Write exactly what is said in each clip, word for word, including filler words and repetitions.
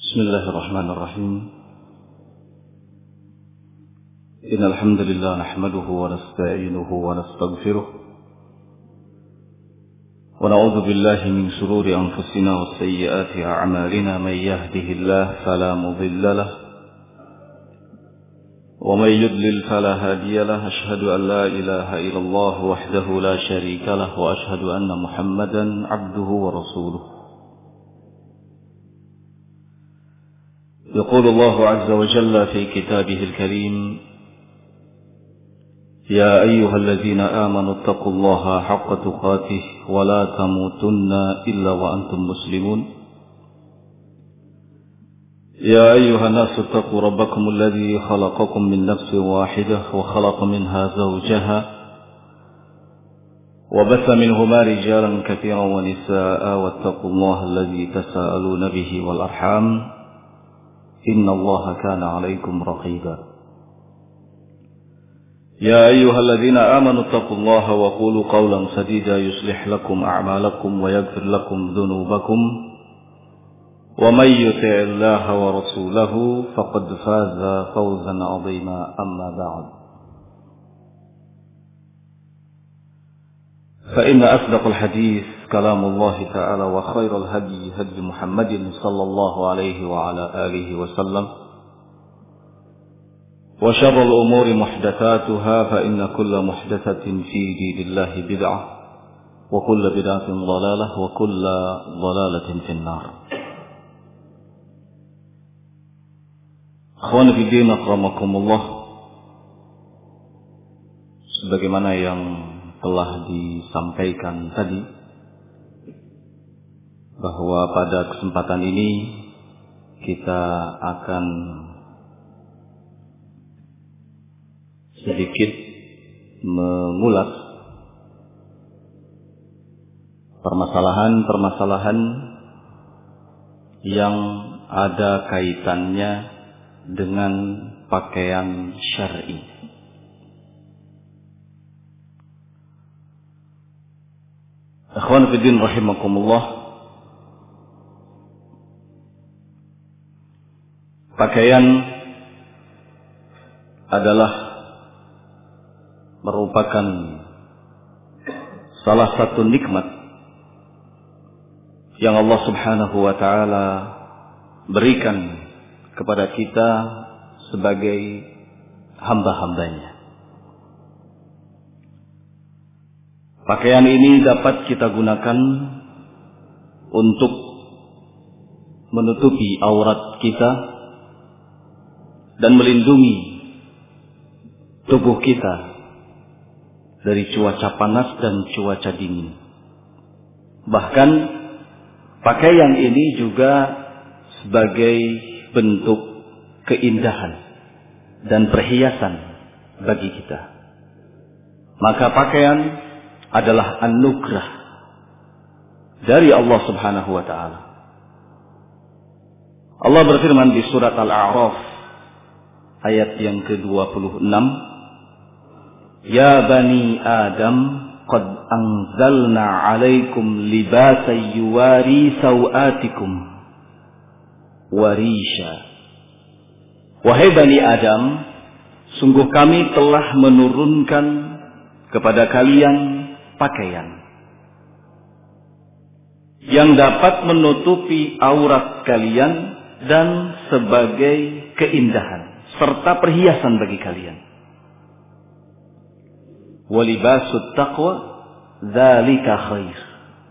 بسم الله الرحمن الرحيم إن الحمد لله نحمده ونستعينه ونستغفره ونعوذ بالله من شرور أنفسنا وسيئات أعمالنا من يهده الله فلا مضل له ومن يضلل فلا هادي له أشهد أن لا إله إلا الله وحده لا شريك له وأشهد أن محمدا عبده ورسوله يقول الله عز وجل في كتابه الكريم يا أيها الذين آمنوا اتقوا الله حق تقاته ولا تموتن إلا وأنتم مسلمون يا أيها الناس اتقوا ربكم الذي خلقكم من نفس واحدة وخلق منها زوجها وبث منهما رجالا كثيرا ونساء واتقوا الله الذي تساءلون به والأرحام إن الله كان عليكم رقيبا يا أيها الذين آمنوا اتقوا الله وقولوا قولا سديدا يصلح لكم أعمالكم ويغفر لكم ذنوبكم ومن يطع الله ورسوله فقد فاز فوزا عظيما أما بعد فإن أصدق الحديث كلام الله تعالى وخير الهدي هدي محمد صلى الله عليه وعلى آله وسلم وشر الأمور محدثاتها فإن كل محدثة في دين الله بدعة وكل بدعة ضلالة وكل ضلالة في النار. Akhwan fillah akramakumullah, sebagaimana yang telah disampaikan tadi, bahwa pada kesempatan ini kita akan sedikit mengulas permasalahan-permasalahan yang ada kaitannya dengan pakaian syar'i. Akhwan fillah rahimakumullah, pakaian adalah merupakan salah satu nikmat yang Allah Subhanahu wa taala berikan kepada kita sebagai hamba-hambanya. Pakaian ini dapat kita gunakan untuk menutupi aurat kita dan melindungi tubuh kita dari cuaca panas dan cuaca dingin. Bahkan pakaian ini juga sebagai bentuk keindahan dan perhiasan bagi kita. Maka pakaian adalah anugerah dari Allah Subhanahu wa taala. Allah berfirman di surat Al-A'raf ayat yang ke dua puluh enam, Ya bani Adam, qad anzalna alaikum libasan yuwari sawatikum warisha. Wahai bani Adam, sungguh kami telah menurunkan kepada kalian pakaian yang dapat menutupi aurat kalian dan sebagai keindahan serta perhiasan bagi kalian. Walibasut taqwa dzalika khair.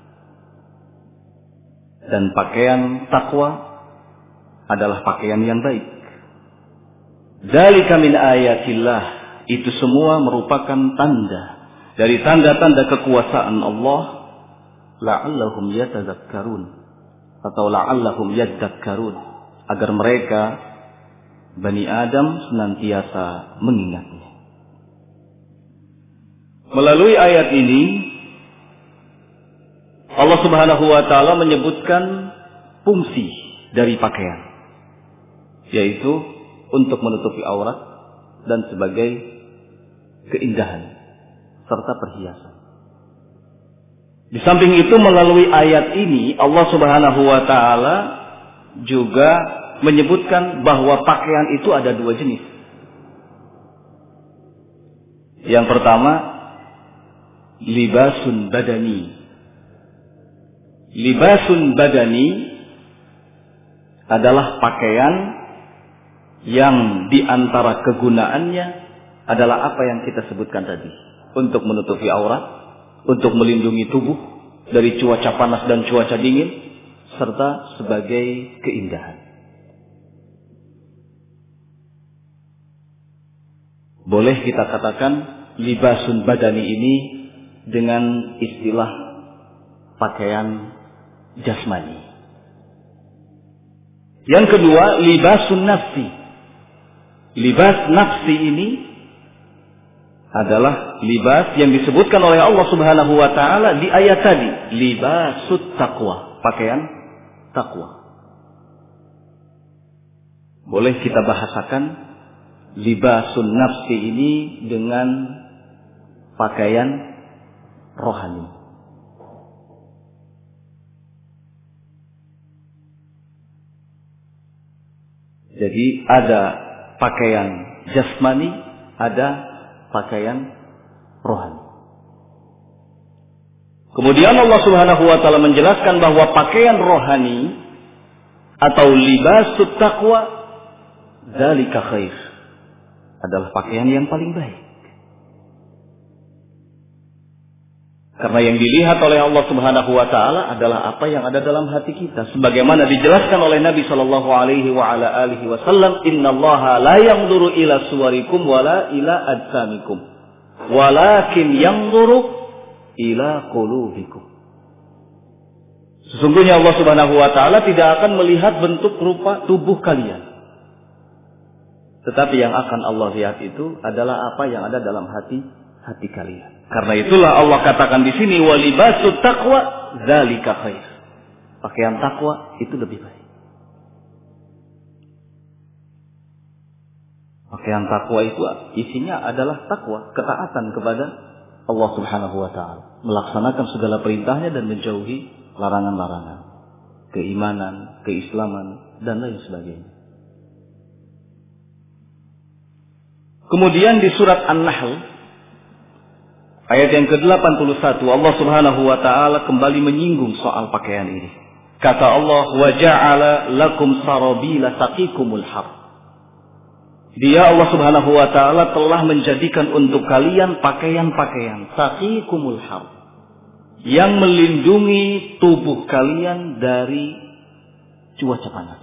Dan pakaian takwa adalah pakaian yang baik. Dzalika min ayatillah, itu semua merupakan tanda dari tanda-tanda kekuasaan Allah, la'allahum yatadzakkarun atau la'allahum yadzakkarun, agar mereka Bani Adam senantiasa mengingatnya. Melalui ayat ini Allah Subhanahu wa taala menyebutkan fungsi dari pakaian, yaitu untuk menutupi aurat dan sebagai keindahan serta perhiasan. Di samping itu, melalui ayat ini Allah Subhanahu wa taala juga menyebutkan bahwa pakaian itu ada dua jenis. Yang pertama, libasun badani. Libasun badani adalah pakaian yang diantara kegunaannya adalah apa yang kita sebutkan tadi. Untuk menutupi aurat, untuk melindungi tubuh dari cuaca panas dan cuaca dingin, serta sebagai keindahan. Boleh kita katakan libasun badani ini dengan istilah pakaian jasmani. Yang kedua, libasun nafsi. Libas nafsi ini adalah libas yang disebutkan oleh Allah Subhanahu wa taala di ayat tadi, libasut taqwa, pakaian takwa. Boleh kita bahasakan libasun nafsi ini dengan pakaian rohani. Jadi ada pakaian jasmani, ada pakaian rohani. Kemudian Allah Subhanahu wa taala menjelaskan bahwa pakaian rohani atau libasut taqwa dzalika khair, adalah pakaian yang paling baik. Karena yang dilihat oleh Allah Subhanahu wa taala adalah apa yang ada dalam hati kita, sebagaimana dijelaskan oleh Nabi sallallahu alaihi wa ala alihi wasallam, innallaha la yanzuru ila suwarikum wala ila ajsamikum walakin yanzuru ila qulubikum. Sesungguhnya Allah Subhanahu wa taala tidak akan melihat bentuk rupa tubuh kalian, tetapi yang akan Allah lihat itu adalah apa yang ada dalam hati hati kalian. Karena itulah Allah katakan di sini walibasut taqwa dzalika khair. Pakaian takwa itu lebih baik. Pakaian takwa itu isinya adalah takwa, ketaatan kepada Allah Subhanahu wa taala, melaksanakan segala perintahnya dan menjauhi larangan-larangan, keimanan, keislaman dan lain sebagainya. Kemudian di surat An-Nahl ayat yang ke delapan puluh satu, Allah Subhanahu wa taala kembali menyinggung soal pakaian ini. Kata Allah, "Wa ja'ala lakum sarabila taqikumul har." Dia Allah Subhanahu wa taala telah menjadikan untuk kalian pakaian-pakaian taqikumul har, yang melindungi tubuh kalian dari cuaca panas.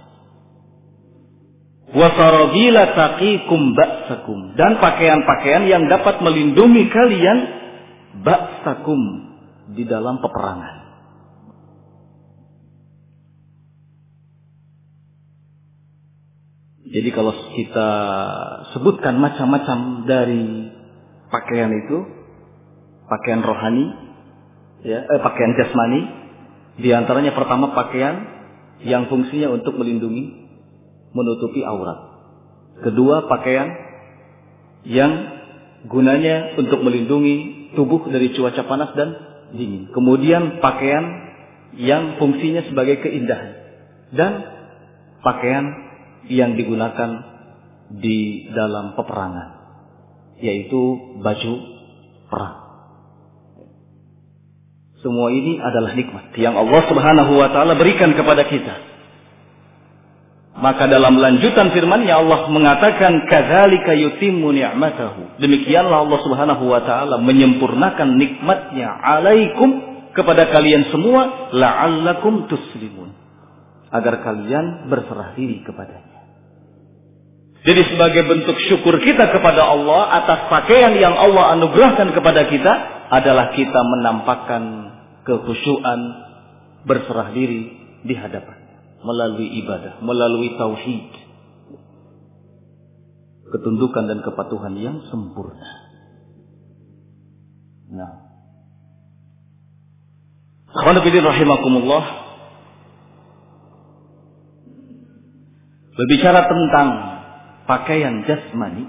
Wa sarabila taqikum ba'sakum, dan pakaian-pakaian yang dapat melindungi kalian ba'sakum, di dalam peperangan. Jadi kalau kita sebutkan macam-macam dari pakaian itu, pakaian rohani, ya, eh, pakaian jasmani, di antaranya pertama pakaian yang fungsinya untuk melindungi, menutupi aurat. Kedua, pakaian yang gunanya untuk melindungi tubuh dari cuaca panas dan dingin. Kemudian pakaian yang fungsinya sebagai keindahan, dan pakaian yang digunakan di dalam peperangan, yaitu baju perang. Semua ini adalah nikmat yang Allah Subhanahu wa taala berikan kepada kita. Maka dalam lanjutan firman-Nya Allah mengatakan, kadzalika yutimmu ni'matahu. Demikianlah Allah Subhanahu wa taala menyempurnakan nikmat-Nya alaikum, kepada kalian semua, la'allakum tuslimun, agar kalian berserah diri kepadanya. Jadi sebagai bentuk syukur kita kepada Allah atas pakaian yang Allah anugerahkan kepada kita adalah kita menampakkan kekhusyuan, berserah diri di hadapan melalui ibadah, melalui tauhid, ketundukan dan kepatuhan yang sempurna. Nah, akhwan fillah rahimakumullah, berbicara tentang pakaian jasmani,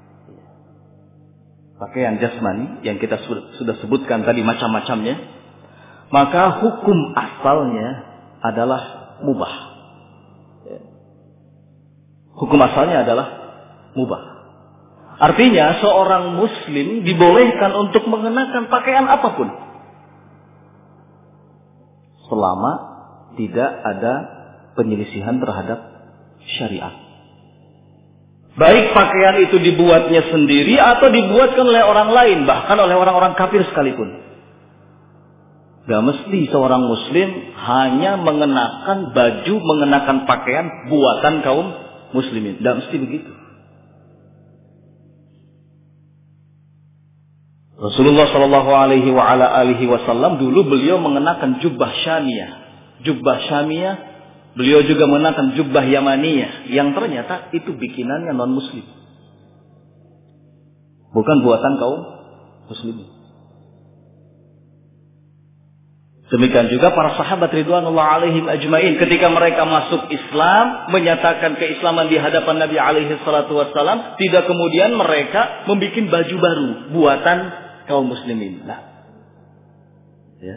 pakaian jasmani yang kita sudah sebutkan tadi macam-macamnya, maka hukum asalnya adalah mubah. Hukum asalnya adalah mubah. Artinya seorang muslim dibolehkan untuk mengenakan pakaian apapun, selama tidak ada penyelisihan terhadap syariat. Baik pakaian itu dibuatnya sendiri atau dibuatkan oleh orang lain, bahkan oleh orang-orang kafir sekalipun. Gak mesti seorang muslim hanya mengenakan baju, mengenakan pakaian buatan kaum muslimin. Gak mesti begitu. Rasulullah Shallallahu Alaihi wa ala alihi Wasallam dulu beliau mengenakan jubah syamiyah, jubah syamiyah. Beliau juga mengenakan jubah yamaniyah, yang ternyata itu bikinannya non muslim, bukan buatan kaum muslimin. Demikian juga para sahabat ridwanullah alaihim ajmain, ketika mereka masuk Islam, menyatakan keislaman di hadapan Nabi alaihi salatu wassalam, tidak kemudian mereka membuat baju baru buatan kaum muslimin. Nah, ya.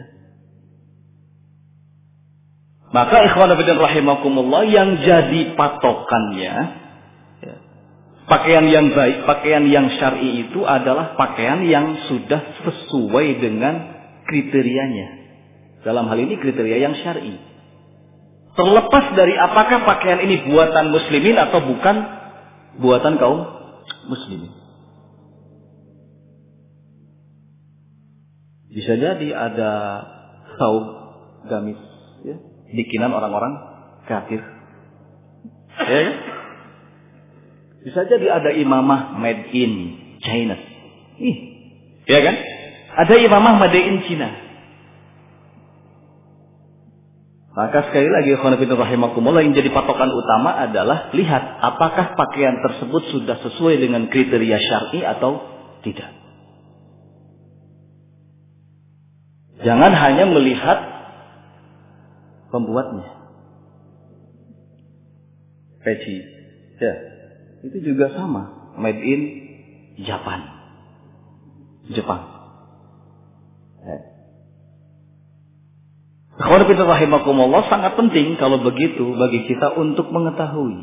Maka ikhwan fillah rahimakumullah, yang jadi patokannya, ya, pakaian yang baik, pakaian yang syar'i itu adalah pakaian yang sudah sesuai dengan kriterianya. Dalam hal ini kriteria yang syar'i. Terlepas dari apakah pakaian ini buatan muslimin atau bukan buatan kaum muslimin. Bisa jadi ada kaum gamis, ya, bikinan orang-orang kafir. Ya, ya. Bisa jadi ada imamah made in China. Ih, ya kan? Ada imamah made in China. Maka sekali lagi khonafidun rahimakumullah, yang jadi patokan utama adalah lihat apakah pakaian tersebut sudah sesuai dengan kriteria syar'i atau tidak. Jangan hanya melihat pembuatnya. Peci, ya, itu juga sama, made in Japan, Jepang. Ya. Khawatirin rahimakumullah, sangat penting kalau begitu bagi kita untuk mengetahui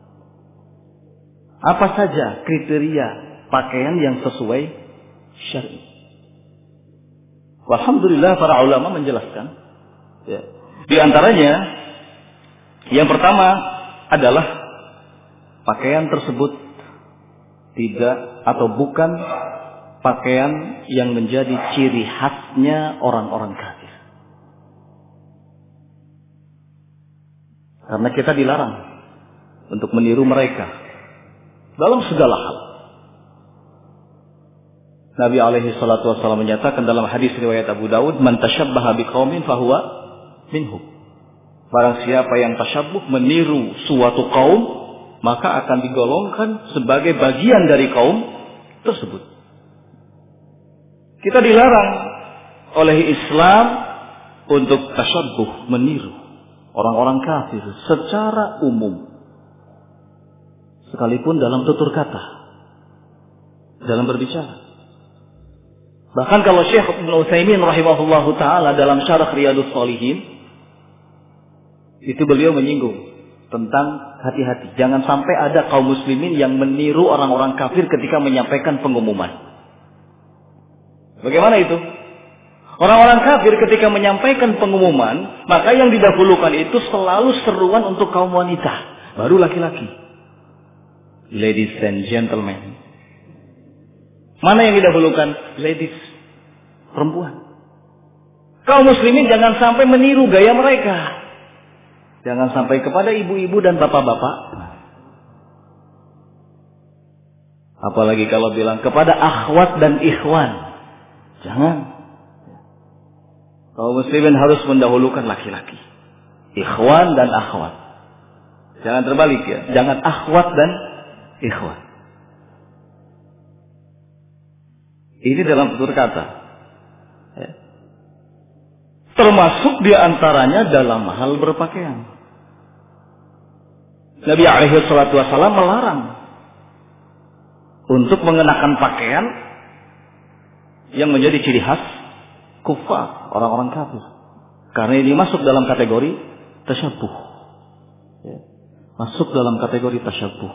apa saja kriteria pakaian yang sesuai syar'i. Alhamdulillah para ulama menjelaskan, ya. Di antaranya yang pertama adalah pakaian tersebut tidak atau bukan pakaian yang menjadi ciri khasnya orang-orang kafir. Karena kita dilarang untuk meniru mereka dalam segala hal. Nabi alaihi salatu wassalam menyatakan dalam hadis riwayat Abu Daud, "Man tashabbaha biqaumin fahuwa minhum." Barang siapa yang tasyabbuh, meniru suatu kaum, maka akan digolongkan sebagai bagian dari kaum tersebut. Kita dilarang oleh Islam untuk tasyabbuh, meniru orang-orang kafir secara umum, sekalipun dalam tutur kata, dalam berbicara. Bahkan kalau Syekh Ibnu Utsaimin rahimahullahu taala dalam Syarah Riyadhus Shalihin, itu beliau menyinggung tentang hati-hati, jangan sampai ada kaum muslimin yang meniru orang-orang kafir ketika menyampaikan pengumuman. Bagaimana itu? Orang-orang kafir ketika menyampaikan pengumuman, maka yang didahulukan itu selalu seruan untuk kaum wanita, baru laki-laki. Ladies and gentlemen. Mana yang didahulukan? Ladies, perempuan. Kaum muslimin jangan sampai meniru gaya mereka. Jangan sampai kepada ibu-ibu dan bapak-bapak. Apalagi kalau bilang kepada akhwat dan ikhwan. Jangan. Kaum muslimin harus mendahulukan laki-laki. Ikhwan dan akhwat. Jangan terbalik ya. Jangan akhwat dan ikhwan. Ini dalam tutur kata. Ya. Termasuk diantaranya dalam hal berpakaian. Nabi alaihi salatu wassalam melarang untuk mengenakan pakaian yang menjadi ciri khas kufar, orang-orang kafir. Karena ini masuk dalam kategori tasyabbuh. Ya. masuk dalam kategori tasyabbuh.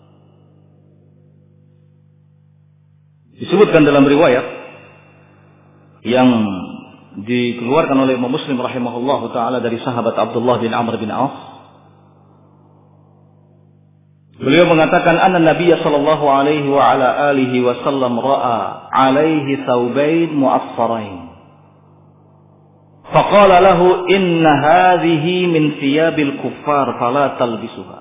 Disebutkan dalam riwayat yang dikeluarkan oleh Imam Muslim rahimahullahu taala dari sahabat Abdullah bin Amr bin Auf. Beliau mengatakan anna Nabiy sallallahu alaihi wa ala alihi wasallam ra'a alaihi thawbain mu'affarain. Faqala lahu inna hadhihi min thiyabil kuffar fala talbisuha.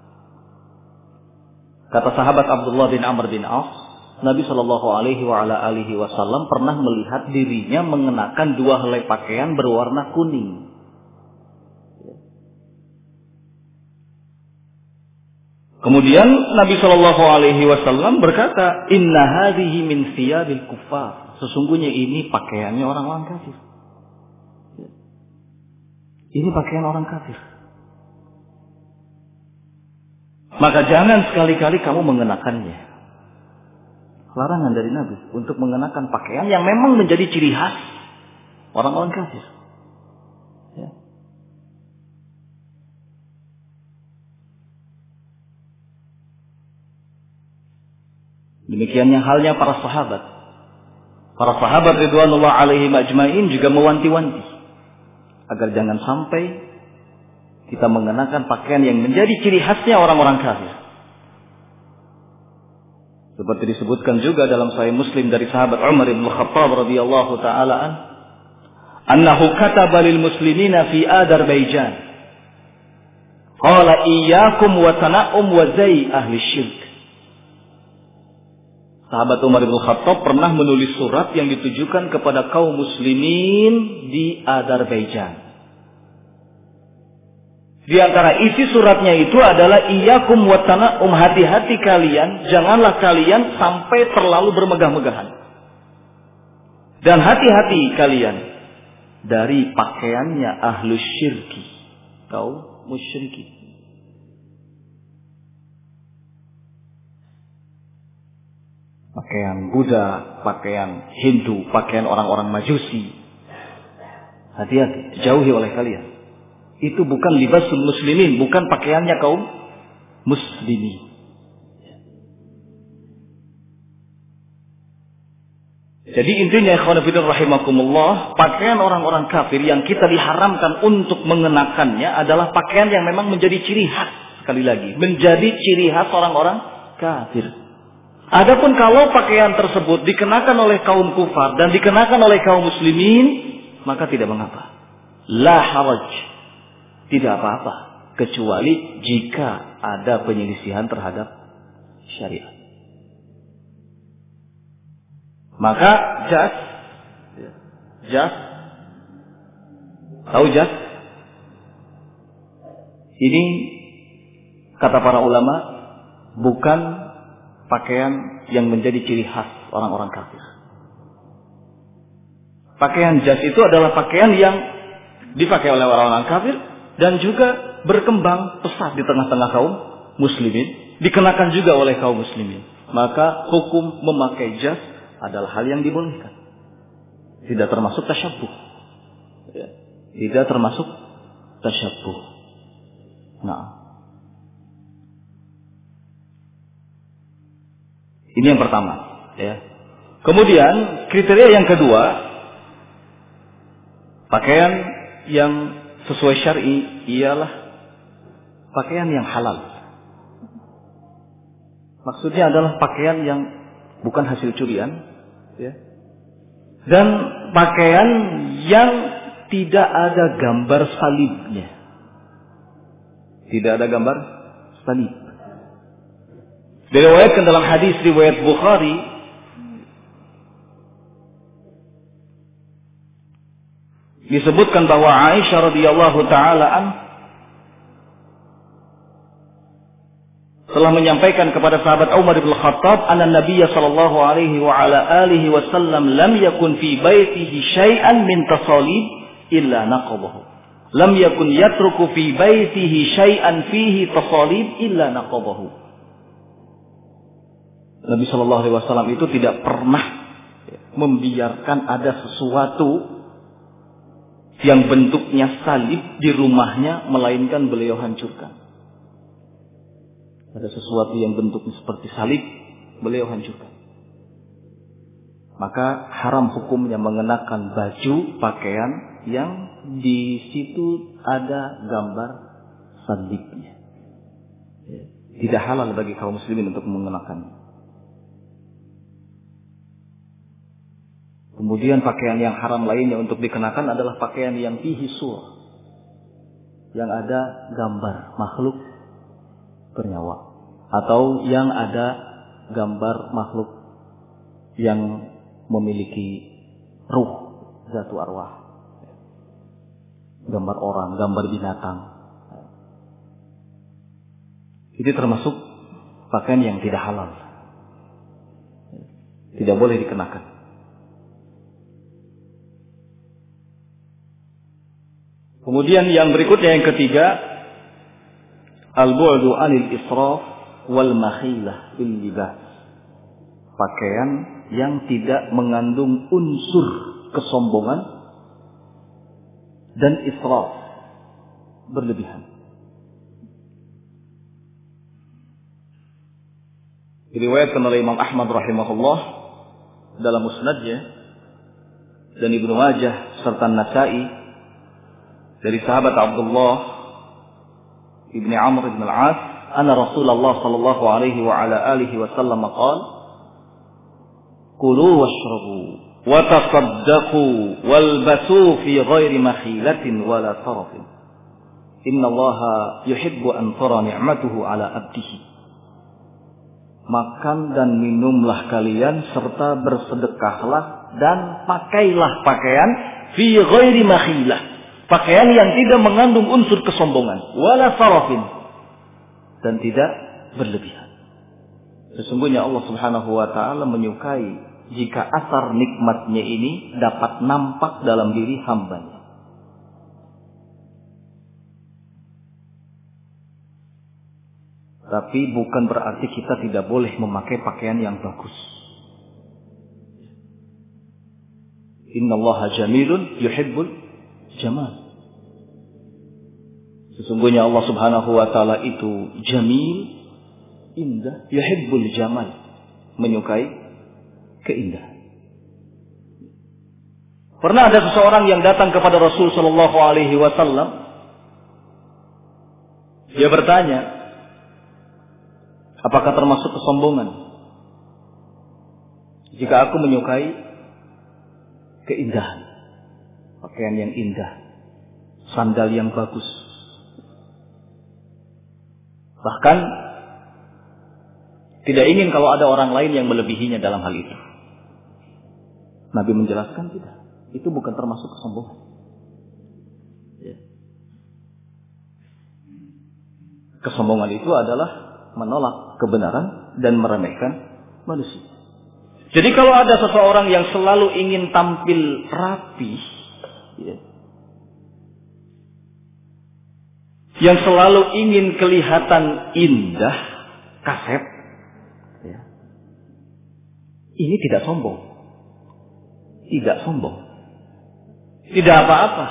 Kata sahabat Abdullah bin Amr bin Auf, Nabi sallallahu alaihi wa ala alihi wasallam pernah melihat dirinya mengenakan dua helai pakaian berwarna kuning. Kemudian Nabi Shallallahu Alaihi Wasallam berkata, Inna hadhihi min thiyabil kuffar. Sesungguhnya ini pakaiannya orang-orang kafir. Ini pakaian orang kafir. Maka jangan sekali-kali kamu mengenakannya. Larangan dari Nabi untuk mengenakan pakaian yang memang menjadi ciri khas orang-orang kafir. Ya. Demikiannya halnya para sahabat. Para sahabat ridwanullah alaihim ajmain juga mewanti-wanti agar jangan sampai kita mengenakan pakaian yang menjadi ciri khasnya orang-orang kafir. Seperti disebutkan juga dalam Sahih Muslim dari sahabat Umar bin Khattab radhiyallahu taala an, annahu kataba lil muslimina fi Azerbaijan. Qala iyyakum wa tana'um wa zai ahli syirk. Sahabat Umar bin Khattab pernah menulis surat yang ditujukan kepada kaum muslimin di Azerbaijan. Di antara isi suratnya itu adalah iyyakum wa tana'um, hati-hati kalian, janganlah kalian sampai terlalu bermegah-megahan. Dan hati-hati kalian dari pakaiannya ahlus syirki, kaum musyrikin. Pakaian Buddha, pakaian Hindu, pakaian orang-orang Majusi. Hati-hati, jauhi oleh kalian. Itu bukan libasul muslimin, bukan pakaiannya kaum muslimin. Jadi intinya ikhwan fillah rahimakumullah, pakaian orang-orang kafir yang kita diharamkan untuk mengenakannya adalah pakaian yang memang menjadi ciri khas, sekali lagi, menjadi ciri khas orang-orang kafir. Adapun kalau pakaian tersebut dikenakan oleh kaum kufar dan dikenakan oleh kaum muslimin, maka tidak mengapa. La haraj. Tidak apa-apa. Kecuali jika ada penyelisihan terhadap syariat. Maka jas. Jas. Tahu jas? Ini kata para ulama bukan pakaian yang menjadi ciri khas orang-orang kafir. Pakaian jas itu adalah pakaian yang dipakai oleh orang-orang kafir dan juga berkembang pesat di tengah-tengah kaum muslimin, dikenakan juga oleh kaum muslimin. Maka hukum memakai jas adalah hal yang dibolehkan. Tidak termasuk tasyabbuh. Tidak termasuk tasyabbuh. Nah, ini yang pertama, ya. Kemudian kriteria yang kedua, pakaian yang sesuai syar'i ialah pakaian yang halal. Maksudnya adalah pakaian yang bukan hasil curian, ya. Dan pakaian yang tidak ada gambar salibnya. Tidak ada gambar salib. Diriwayatkan dalam hadis riwayat Bukhari disebutkan bahwa Aisyah radhiyallahu taala an telah menyampaikan kepada sahabat Umar bin Khattab, anna Nabiy sallallahu alaihi wa ala alihi wasallam lam yakun fi baitihi syai'an min tasalib illa naqabahu. Lam yakun yatruku fi baitihi syai'an fihi tasalib illa naqabahu. Nabi Shallallahu Alaihi Wasallam itu tidak pernah membiarkan ada sesuatu yang bentuknya salib di rumahnya, melainkan beliau hancurkan. Ada sesuatu yang bentuknya seperti salib, beliau hancurkan. Maka haram hukumnya mengenakan baju, pakaian yang di situ ada gambar salibnya. Tidak halal bagi kaum muslimin untuk mengenakannya. Kemudian pakaian yang haram lainnya untuk dikenakan adalah pakaian yang fihi surah, yang ada gambar makhluk bernyawa, atau yang ada gambar makhluk yang memiliki ruh, zatu arwah, gambar orang, gambar binatang. Itu termasuk pakaian yang tidak halal, tidak boleh dikenakan. Kemudian yang berikutnya, yang ketiga, al-bu'du 'anil israf wal makhilah bil libas. Pakaian yang tidak mengandung unsur kesombongan dan israf, berlebihan. Diriwayatkan oleh Imam Ahmad rahimahullah dalam musnadnya dan Ibnu Majah serta Nasa'i dari sahabat Abdullah ibni Amr ibn al-As, anna Rasulullah sallallahu alaihi wa ala alihi wasallam qala, kulu washrabu wa tasaddaqu walbasu fi ghairi makhilatin wala sarafin. Inna Allaha yuhibbu an tara ni'matuhu ala abdihi. Makan dan minumlah kalian serta bersedekahlah dan pakailah pakaian fi ghairi makhilah. Pakaian yang tidak mengandung unsur kesombongan, wala sarafin, dan tidak berlebihan. Sesungguhnya Allah Subhanahu wa taala menyukai jika asar nikmatnya ini dapat nampak dalam diri hambanya. Tapi bukan berarti kita tidak boleh memakai pakaian yang bagus. Innallaha jamilun yuhibbul jamal. Sesungguhnya Allah Subhanahu wa taala itu jamil, indah, yuhibbul jamal, menyukai keindahan. Pernah ada seseorang yang datang kepada Rasul sallallahu alaihi wasallam. Dia bertanya, apakah termasuk kesombongan jika aku menyukai keindahan? Pakaian yang indah, sandal yang bagus. Bahkan tidak ingin kalau ada orang lain yang melebihinya dalam hal itu. Nabi menjelaskan tidak. Itu bukan termasuk kesombongan. Ya. Kesombongan itu adalah menolak kebenaran dan meremehkan manusia. Jadi kalau ada seseorang yang selalu ingin tampil rapi, ya, yang selalu ingin kelihatan indah, kasep, ya, ini tidak sombong. Tidak sombong. Tidak apa-apa.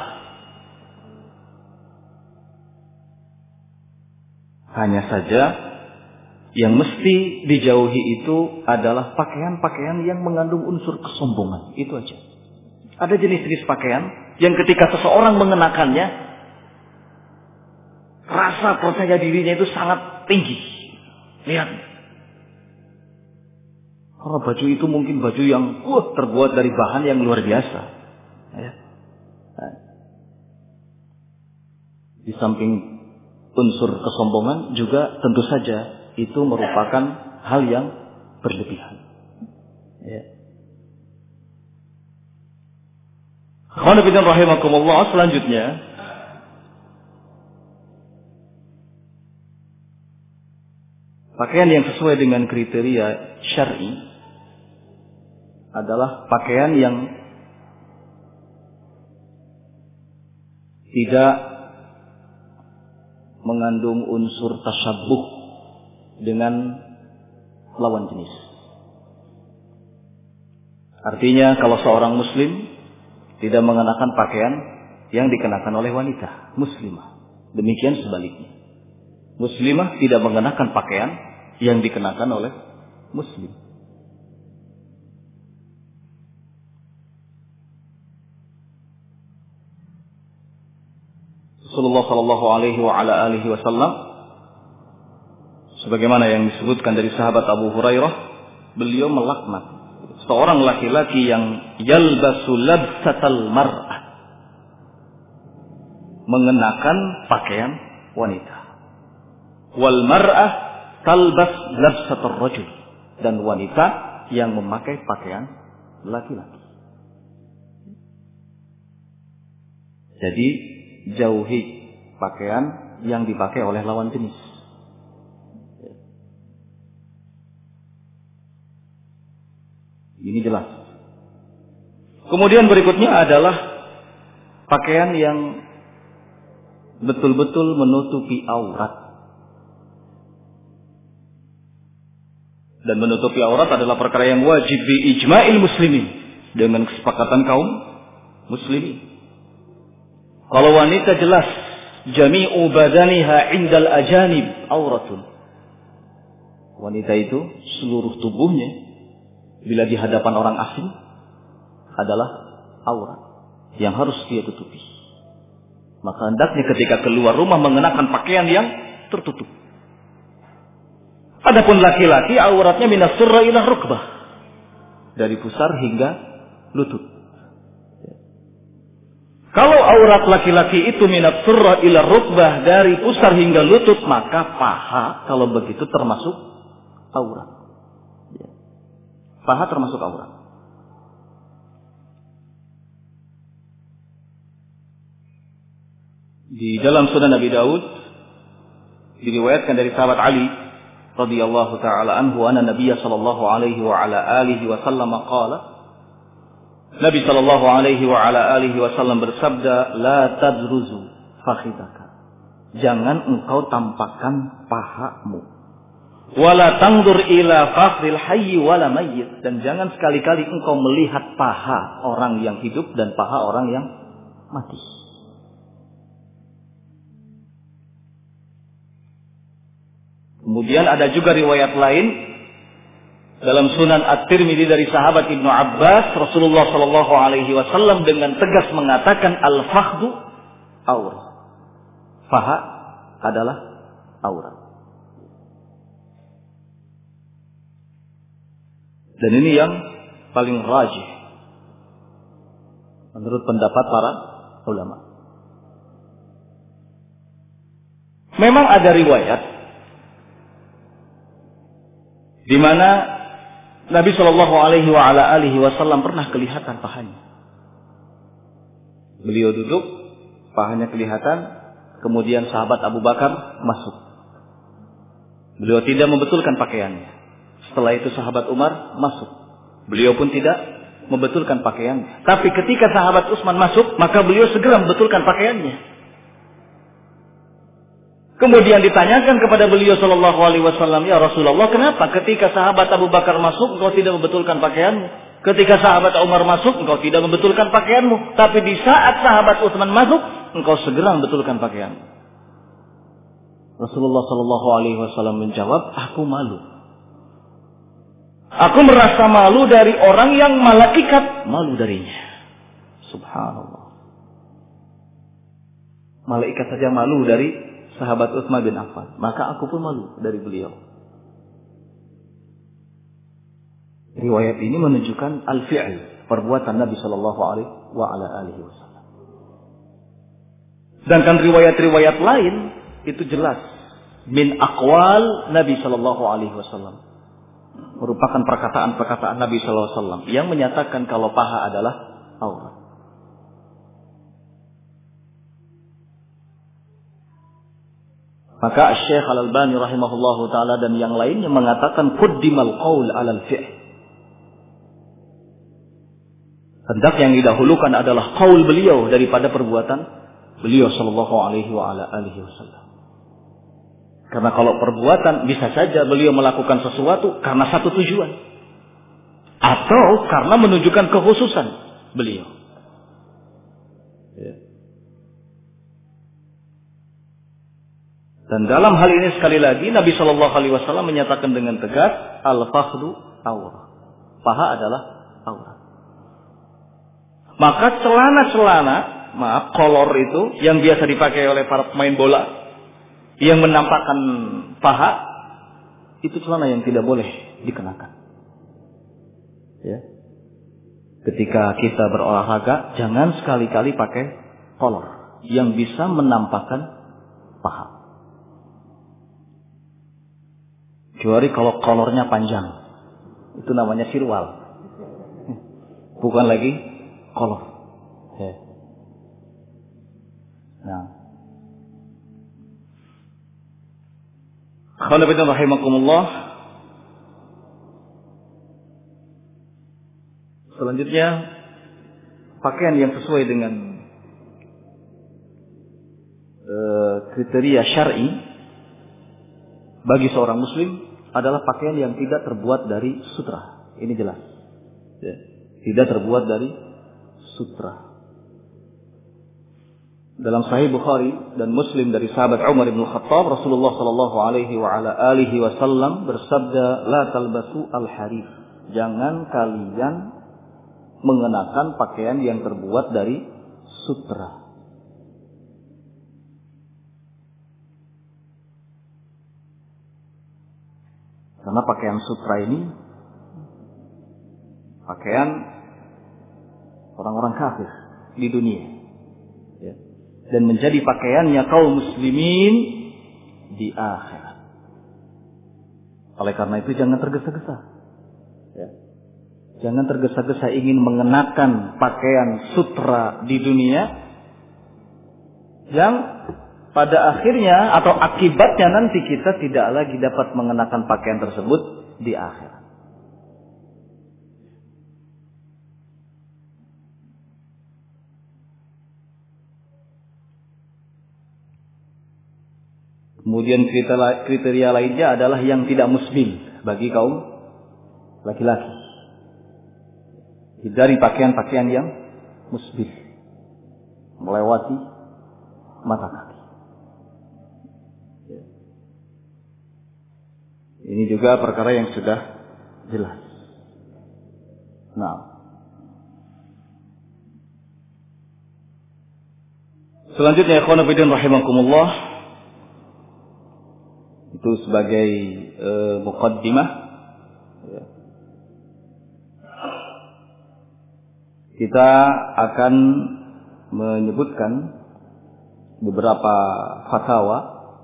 Hanya saja yang mesti dijauhi itu adalah pakaian-pakaian yang mengandung unsur kesombongan. Itu aja. Ada jenis-jenis pakaian yang ketika seseorang mengenakannya, rasa percaya dirinya itu sangat tinggi. Lihat. Karena baju itu mungkin baju yang uh, terbuat dari bahan yang luar biasa. Ya. Nah. Di samping unsur kesombongan juga tentu saja itu merupakan hal yang berlebihan. Ya. Khawanabidan rahimakumullah, selanjutnya pakaian yang sesuai dengan kriteria syar'i adalah pakaian yang tidak mengandung unsur tasyabuh dengan lawan jenis. Artinya kalau seorang muslim tidak mengenakan pakaian yang dikenakan oleh wanita muslimah, demikian sebaliknya. muslimah tidak mengenakan pakaian yang dikenakan oleh muslim. Rasulullah sallallahu alaihi wa ala alihi wasallam sebagaimana yang disebutkan dari sahabat Abu Hurairah, beliau melaknat seorang laki-laki yang yalbasu labsatal mar'ah, mengenakan pakaian wanita. Wal mar'ah talbas labsatar rajul, dan wanita yang memakai pakaian laki-laki. Jadi jauhi pakaian yang dipakai oleh lawan jenis. Ini jelas. Kemudian berikutnya adalah pakaian yang betul-betul menutupi aurat. Dan menutupi aurat adalah perkara yang wajib bi ijma'il muslimin, dengan kesepakatan kaum muslimin. Kalau wanita jelas jami'u badaniha indal ajanib auratun. Wanita itu seluruh tubuhnya bila di hadapan orang asing adalah aurat yang harus dia tutupi. Maka hendaknya ketika keluar rumah mengenakan pakaian yang tertutup. Adapun laki-laki auratnya minas surra ila rukbah, dari pusar hingga lutut. Kalau aurat laki-laki itu minas surra ila rukbah, dari pusar hingga lutut, maka paha kalau begitu termasuk aurat. Paha termasuk aurat. Di dalam Sunan Abi Daud diriwayatkan dari sahabat Ali radhiyallahu taala anhu, anna Nabiyya sallallahu alaihi wa ala alihi wasallam qala, Nabi sallallahu alaihi wa ala alihi wasallam bersabda, la tadruzu fakhidaka, jangan engkau tampakkan pahamu. Wala tangdur ila fakhril hayyi wala mayyit, dan jangan sekali-kali engkau melihat paha orang yang hidup dan paha orang yang mati. Kemudian ada juga riwayat lain dalam Sunan At-Tirmidzi dari sahabat Ibnu Abbas, Rasulullah sallallahu alaihi wasallam dengan tegas mengatakan al-fakhdu aurat. Paha adalah aurat. Dan ini yang paling rajih menurut pendapat para ulama. Memang ada riwayat di mana Nabi Shallallahu Alaihi Wasallam pernah kelihatan pahanya. Beliau duduk, pahanya kelihatan, kemudian sahabat Abu Bakar masuk. Beliau tidak membetulkan pakaiannya. Setelah itu sahabat Umar masuk. Beliau pun tidak membetulkan pakaiannya. Tapi ketika sahabat Utsman masuk, maka beliau segera membetulkan pakaiannya. Kemudian ditanyakan kepada beliau sallallahu alaihi wasallam, ya Rasulullah, kenapa ketika sahabat Abu Bakar masuk engkau tidak membetulkan pakaianmu? Ketika sahabat Umar masuk engkau tidak membetulkan pakaianmu, tapi di saat sahabat Utsman masuk engkau segera membetulkan pakaianmu. Rasulullah sallallahu alaihi wasallam menjawab, aku malu. Aku merasa malu dari orang yang malaikat malu darinya. Subhanallah. Malaikat saja malu dari sahabat Utsman bin Affan, maka aku pun malu dari beliau. Riwayat ini menunjukkan al-fi'l, perbuatan Nabi sallallahu alaihi wasallam. Sedangkan riwayat-riwayat lain itu jelas min aqwal Nabi sallallahu alaihi wasallam, merupakan perkataan-perkataan Nabi sallallahu alaihi wasallam yang menyatakan kalau paha adalah aurat. Maka Syekh Al-Albani rahimahullahu ta'ala dan yang lainnya mengatakan quddimal qaul alal fi'l. Hendak yang didahulukan adalah qaul beliau daripada perbuatan beliau sallallahu alaihi wa ala alihi wasallam. Karena kalau perbuatan bisa saja beliau melakukan sesuatu karena satu tujuan, atau karena menunjukkan kekhususan beliau. Ya. Dan dalam hal ini sekali lagi Nabi Shallallahu Alaihi Wasallam menyatakan dengan tegas, al-fakhdu awrah. Paha adalah aurat. Maka celana-celana, maaf, kolor itu yang biasa dipakai oleh para pemain bola, yang menampakkan paha, itu celana yang tidak boleh dikenakan. Ya. Ketika kita berolahraga, jangan sekali-kali pakai kolor yang bisa menampakkan paha. Kecuali kalau kolornya panjang, itu namanya sirwal, bukan lagi kolor. Nah, khairan rahimakumullah. Selanjutnya, pakaian yang sesuai dengan uh, kriteria syar'i bagi seorang muslim adalah pakaian yang tidak terbuat dari sutra. Ini jelas. Ya. Tidak terbuat dari sutra. Dalam Sahih Bukhari dan Muslim dari sahabat Umar bin Khattab, Rasulullah sallallahu alaihi wa ala alihi wasallam bersabda, "La talbasu al-harif." Jangan kalian mengenakan pakaian yang terbuat dari sutra. Karena pakaian sutra ini pakaian orang-orang kafir di dunia, ya. Dan menjadi pakaiannya kaum muslimin di akhirat. Oleh karena itu jangan tergesa-gesa, ya. Jangan tergesa-gesa ingin mengenakan pakaian sutra di dunia yang pada akhirnya atau akibatnya nanti kita tidak lagi dapat mengenakan pakaian tersebut di akhirat. Kemudian kriteria lainnya adalah yang tidak musbil bagi kaum laki-laki. Hindari pakaian-pakaian yang musbil, melewati mata kaki. Ini juga perkara yang sudah jelas. Nah, selanjutnya ikhwan fillah rahimakumullah, itu sebagai e, muqaddimah, ya. Kita akan menyebutkan beberapa fatwa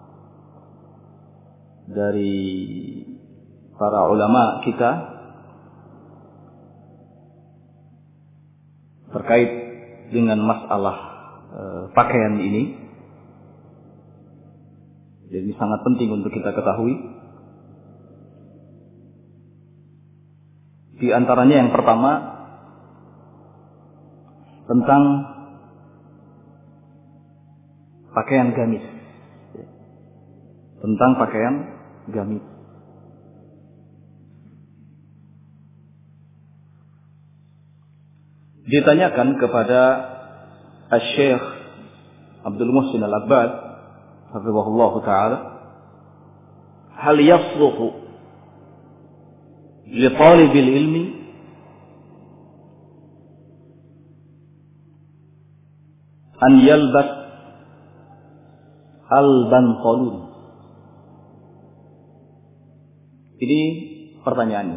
dari para ulama kita terkait dengan masalah e, pakaian ini. Jadi sangat penting untuk kita ketahui. Di antaranya yang pertama tentang pakaian gamis. Tentang pakaian gamis. Ditanyakan kepada Asy-Syaikh Abdul Muhsin Al-Abbad hafizahullah ta'ala, hal yasluhu li talibil ilmi an yalbas al-bantalun? Ini pertanyaannya.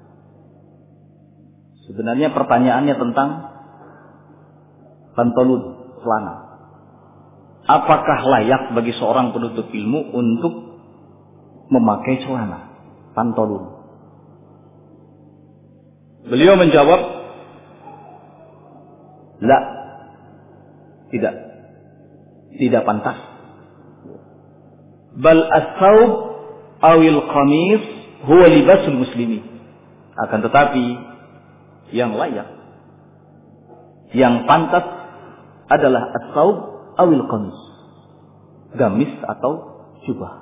Sebenarnya pertanyaannya tentang pantalun, celana. Apakah layak bagi seorang penuntut ilmu untuk memakai celana, pantalun? Beliau menjawab, la, tidak, tidak pantas. Bal as-saub awil qamis huwa libasul muslimin. Akan tetapi yang layak, yang pantas adalah as-saub awil qamis, gamis atau jubah.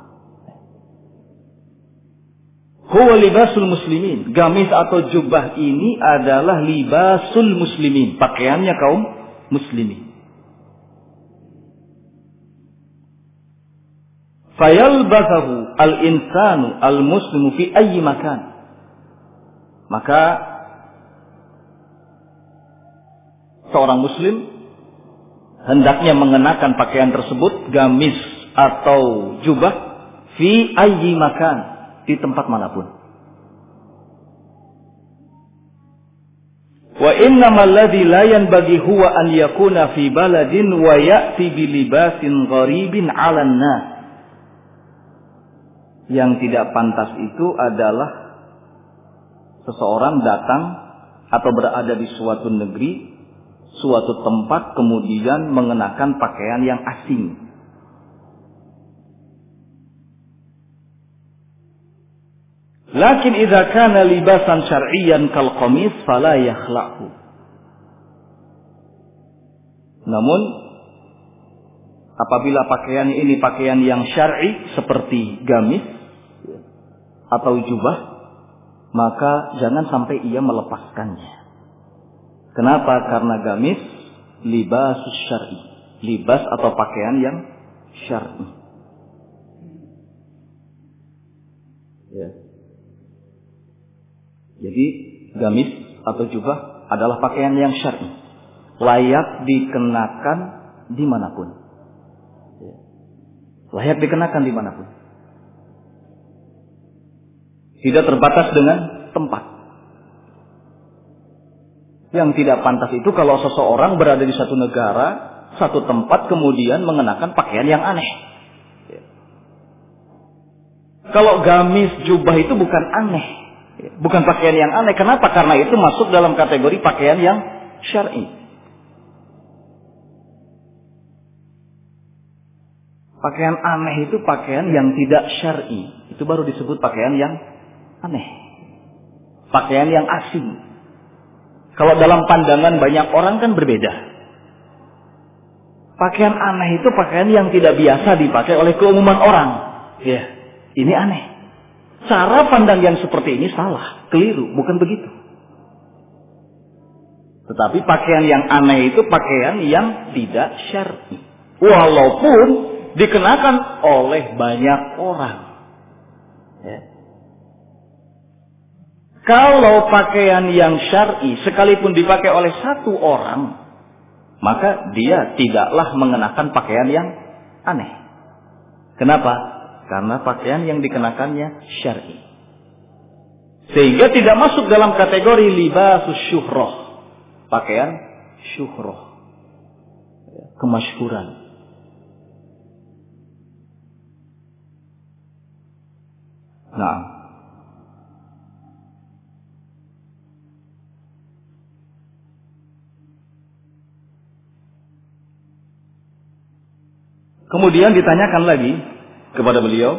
Huwa libasul muslimin, gamis atau jubah ini adalah libasul muslimin, pakaiannya kaum muslimin. fayalbathahu al-insanu al-muslimu fi ayyi makan. Maka seorang muslim hendaknya mengenakan pakaian tersebut, gamis atau jubah, fi ayyi makan, di tempat manapun. Wa innamal ladzi la yanbaghi huwa an yakuna fi baladin wa ya'ti bi libasin gharibin 'alan nas. Yang tidak pantas itu adalah seseorang datang atau berada di suatu negeri, suatu tempat, kemudian mengenakan pakaian yang asing. Lakin idza kana libasan syar'iyyan kal qamis fala yakhla'hu. Namun apabila pakaian ini pakaian yang syar'i seperti gamis atau jubah, maka jangan sampai ia melepaskannya. Kenapa? Karena gamis libasus syar'i, libas atau pakaian yang syar'i. Ya. Jadi gamis atau jubah adalah pakaian yang syar'i, layak dikenakan dimanapun. Layak dikenakan dimanapun. Tidak terbatas dengan tempat. Yang tidak pantas itu kalau seseorang berada di satu negara, satu tempat, kemudian mengenakan pakaian yang aneh. Kalau gamis, jubah itu bukan aneh, bukan pakaian yang aneh. Kenapa? Karena itu masuk dalam kategori pakaian yang syar'i. Pakaian aneh itu pakaian yang tidak syar'i. Itu baru disebut pakaian yang aneh. Pakaian yang asing. Kalau dalam pandangan banyak orang kan berbeda. Pakaian aneh itu pakaian yang tidak biasa dipakai oleh keumuman orang. Ya, ini aneh. Cara pandang yang seperti ini salah, keliru, bukan begitu. Tetapi pakaian yang aneh itu pakaian yang tidak syar'i. Walaupun dikenakan oleh banyak orang. Ya. Kalau pakaian yang syar'i sekalipun dipakai oleh satu orang, maka dia tidaklah mengenakan pakaian yang aneh. Kenapa? Karena pakaian yang dikenakannya syar'i. Sehingga tidak masuk dalam kategori libasus syuhrah. Pakaian syuhrah. Kemasyhuran. Nah. Kemudian ditanyakan lagi kepada beliau,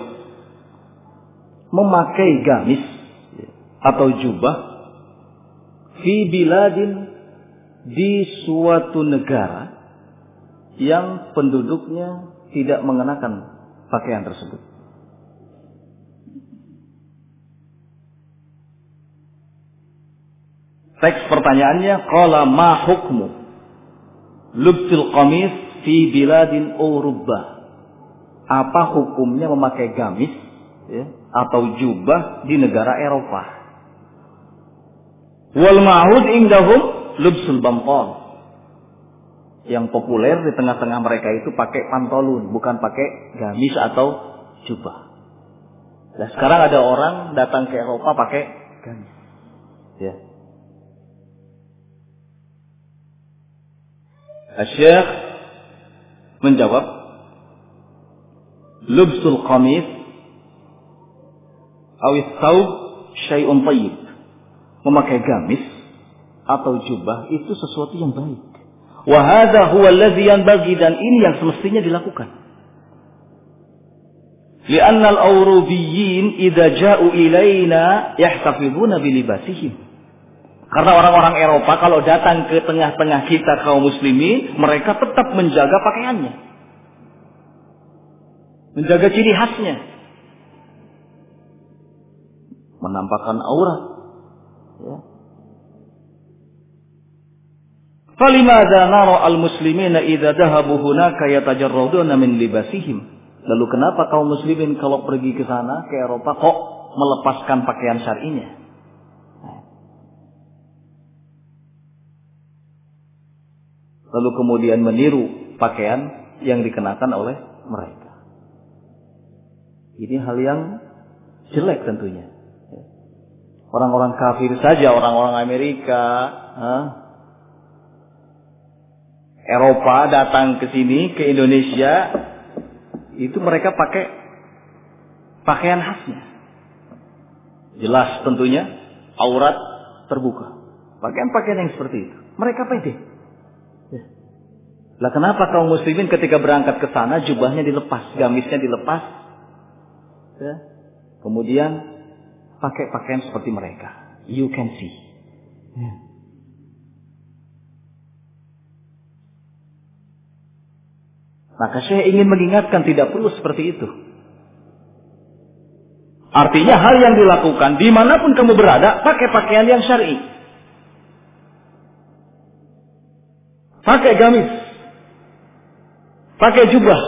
memakai gamis atau jubah fi biladin, di suatu negara yang penduduknya tidak mengenakan pakaian tersebut. Teks pertanyaannya, qala ma hukmu lubsil qamis fi biladin Urubah. Apa hukumnya memakai gamis ya, atau jubah di negara Eropa? Wal ma'hud indahum lubsul bamtal. Yang populer di tengah-tengah mereka itu pakai pantolun, bukan pakai gamis atau jubah. Nah, sekarang ada orang datang ke Eropa pakai gamis. Ya. Syekh menjawab, lubsul qamis awis thawb syai'un thayyib. Memakai gamis atau jubah itu sesuatu yang baik. Wa hadza huwa alladhi yanbaghi, dan ini yang semestinya dilakukan. Li'anna al-Awrubiyyin idza ja'u ilaina yahtafizuna bi libasihim. Karena orang-orang Eropa kalau datang ke tengah-tengah kita kaum muslimin, mereka tetap menjaga pakaiannya. Menjaga ciri khasnya. Menampakkan aurat. Ya. Falimadza nara al-muslimina idza dhahabu hunaka yatajarraduna min libasihim. Lalu kenapa kaum muslimin kalau pergi ke sana, ke Eropa, kok melepaskan pakaian syar'inya? Lalu kemudian meniru pakaian yang dikenakan oleh mereka. Ini hal yang jelek tentunya. Orang-orang kafir saja, orang-orang Amerika, huh? Eropa datang ke sini, ke Indonesia, itu mereka pakai pakaian khasnya. Jelas tentunya, aurat terbuka. Pakaian-pakaian yang seperti itu. Mereka pede. Ya. Lah kenapa kaum muslimin ketika berangkat ke sana, jubahnya dilepas, gamisnya dilepas, ya. Kemudian pakai pakaian seperti mereka. You can see. Ya. Maka saya ingin mengingatkan tidak perlu seperti itu. Artinya hal yang dilakukan dimanapun kamu berada, pakai pakaian yang syar'i. Pakai gamis. Pakai jubah.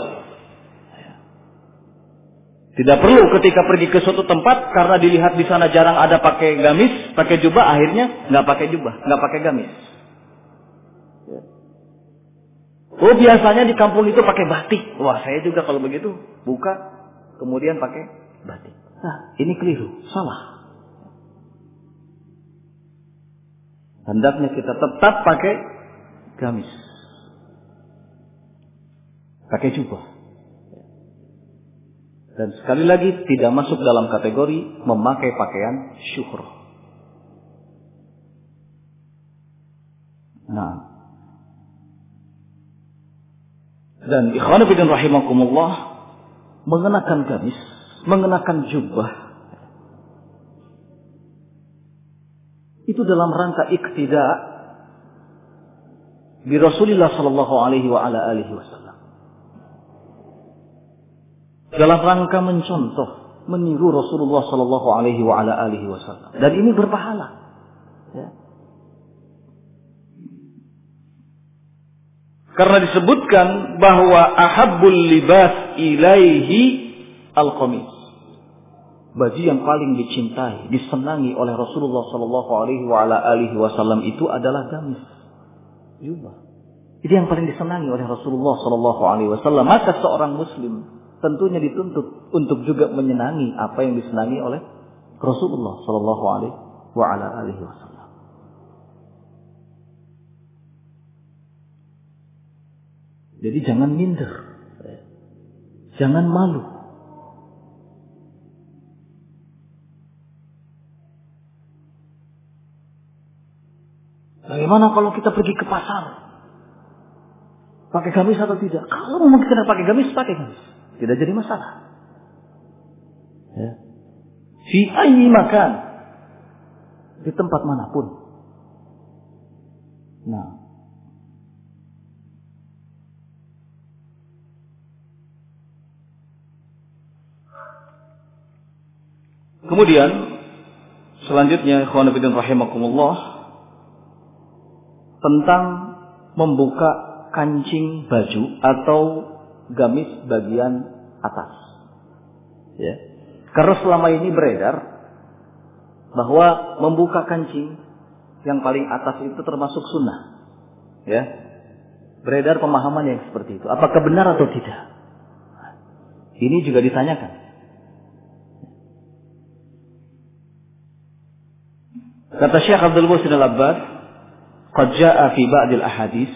Tidak perlu ketika pergi ke suatu tempat karena dilihat di sana jarang ada pakai gamis, pakai jubah, akhirnya nggak pakai jubah, nggak pakai gamis. Oh biasanya di kampung itu pakai batik. Wah saya juga kalau begitu buka kemudian pakai batik. Nah ini keliru, salah. Hendaknya kita tetap pakai gamis, pakai jubah. Dan sekali lagi tidak masuk dalam kategori memakai pakaian syuhur. Nah, dan ikhwan fillah rahimakumullah, mengenakan gamis, mengenakan jubah, itu dalam rangka iktida bi Rasulillah sallallahu alaihi wa ala alihi wasallam. Dalam rangka mencontoh, meniru Rasulullah sallallahu alaihi wa ala alihi wasallam. Dan ini berpahala. Ya. Karena disebutkan bahwa ahabbul libas ilaihi al-qamis. Baju yang paling dicintai, disenangi oleh Rasulullah sallallahu alaihi wa ala alihi wasallam itu adalah gamis. Jubah. Itu yang paling disenangi oleh Rasulullah sallallahu alaihi wasallam. Maka seorang muslim tentunya dituntut untuk juga menyenangi apa yang disenangi oleh Rasulullah sallallahu alaihi wa ala alihi wasallam. Jadi jangan minder. Jangan malu. Bagaimana kalau kita pergi ke pasar? Pakai gamis atau tidak? Kalau memang kita pakai gamis, pakai gamis. Tidak jadi masalah. Ya. Fi ayyi makan. Di tempat manapun. Nah. Kemudian selanjutnya ikhwan fillah rahimakumullah, tentang membuka kancing baju atau gamis bagian atas. Ya. Karena selama ini beredar bahwa membuka kancing yang paling atas itu termasuk sunnah. Ya. Beredar pemahaman yang seperti itu. Apakah benar atau tidak? Ini juga ditanyakan. Kata Syekh Abdul Muhsin Al-Abbad, qad jaa'a fi ba'dil ahadits,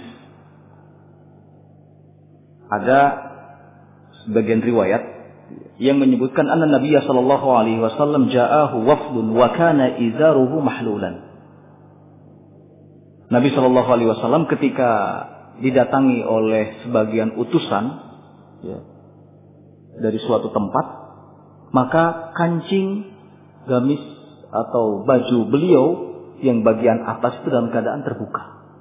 ada sebagian riwayat yang menyebutkan anna Nabiya sallallahu alaihi wasallam ja'ahu wafdun wa kana izaruhu mahlulan. Nabi sallallahu alaihi wasallam ketika didatangi oleh sebagian utusan ya, dari suatu tempat, maka kancing gamis atau baju beliau yang bagian atas itu dalam keadaan terbuka.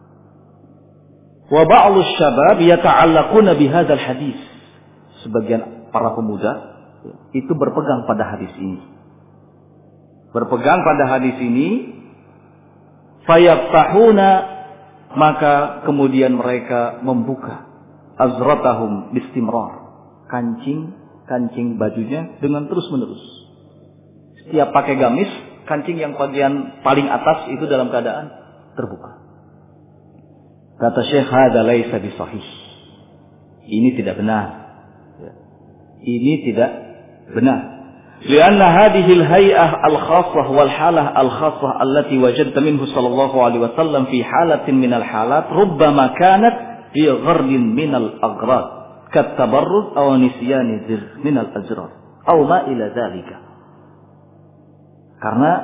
Wa ba'dhu syabab yata'allaquna bihadzal hadis. Sebagian para pemuda itu berpegang pada hadis ini. Berpegang pada hadis ini, fayaftahuna, maka kemudian mereka membuka azratahum bistimrar, kancing kancing bajunya dengan terus-menerus. Setiap pakai gamis, kancing yang bagian paling atas itu dalam keadaan terbuka. Kata Syekh, hadza laisa bisahih. Ini tidak benar. Ini tidak benar. Lianna hadhihi al-hay'ah al-khassah wal halah al-khassah allati wajadta minhu sallallahu alaihi wasallam fi halatin min al-halat rubbama kanat fi ghardin min al-aghrad kat tabarruz aw nisyan zir min al-ajrar aw ma ila dhalika. Karena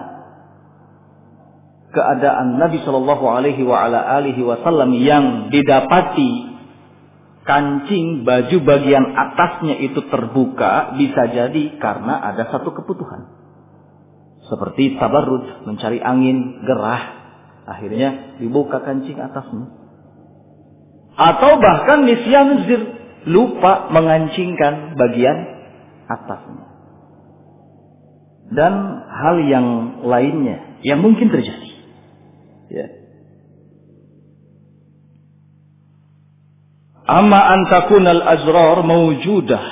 keadaan Nabi sallallahu alaihi wa ala alihi wasallam yang didapati kancing baju bagian atasnya itu terbuka bisa jadi karena ada satu kebutuhan. Seperti tabarruj, mencari angin, gerah. Akhirnya dibuka kancing atasnya. Atau bahkan nisyan zir, lupa mengancingkan bagian atasnya. Dan hal yang lainnya yang mungkin terjadi. Ya. Amma an takunal azrar mawjudah.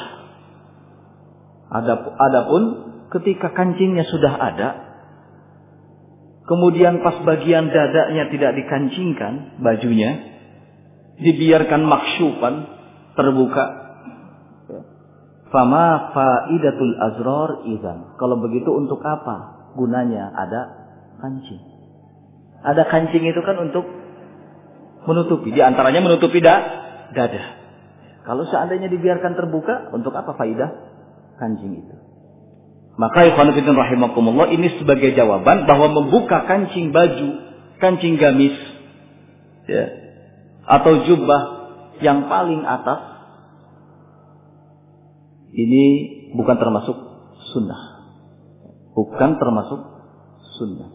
Adapun ketika kancingnya sudah ada, kemudian pas bagian dadanya tidak dikancingkan bajunya, dibiarkan maksyufan, terbuka. Fama faidatul azrar idzan. Kalau begitu untuk apa gunanya ada kancing? Ada kancing itu kan untuk menutupi, di antaranya menutupi da dada. Kalau seandainya dibiarkan terbuka, untuk apa faidah kancing itu? Maka ikhwan fillah rahimakumullah, ini sebagai jawaban bahwa membuka kancing baju, kancing gamis, ya, atau jubah yang paling atas, ini bukan termasuk sunnah. Bukan termasuk sunnah.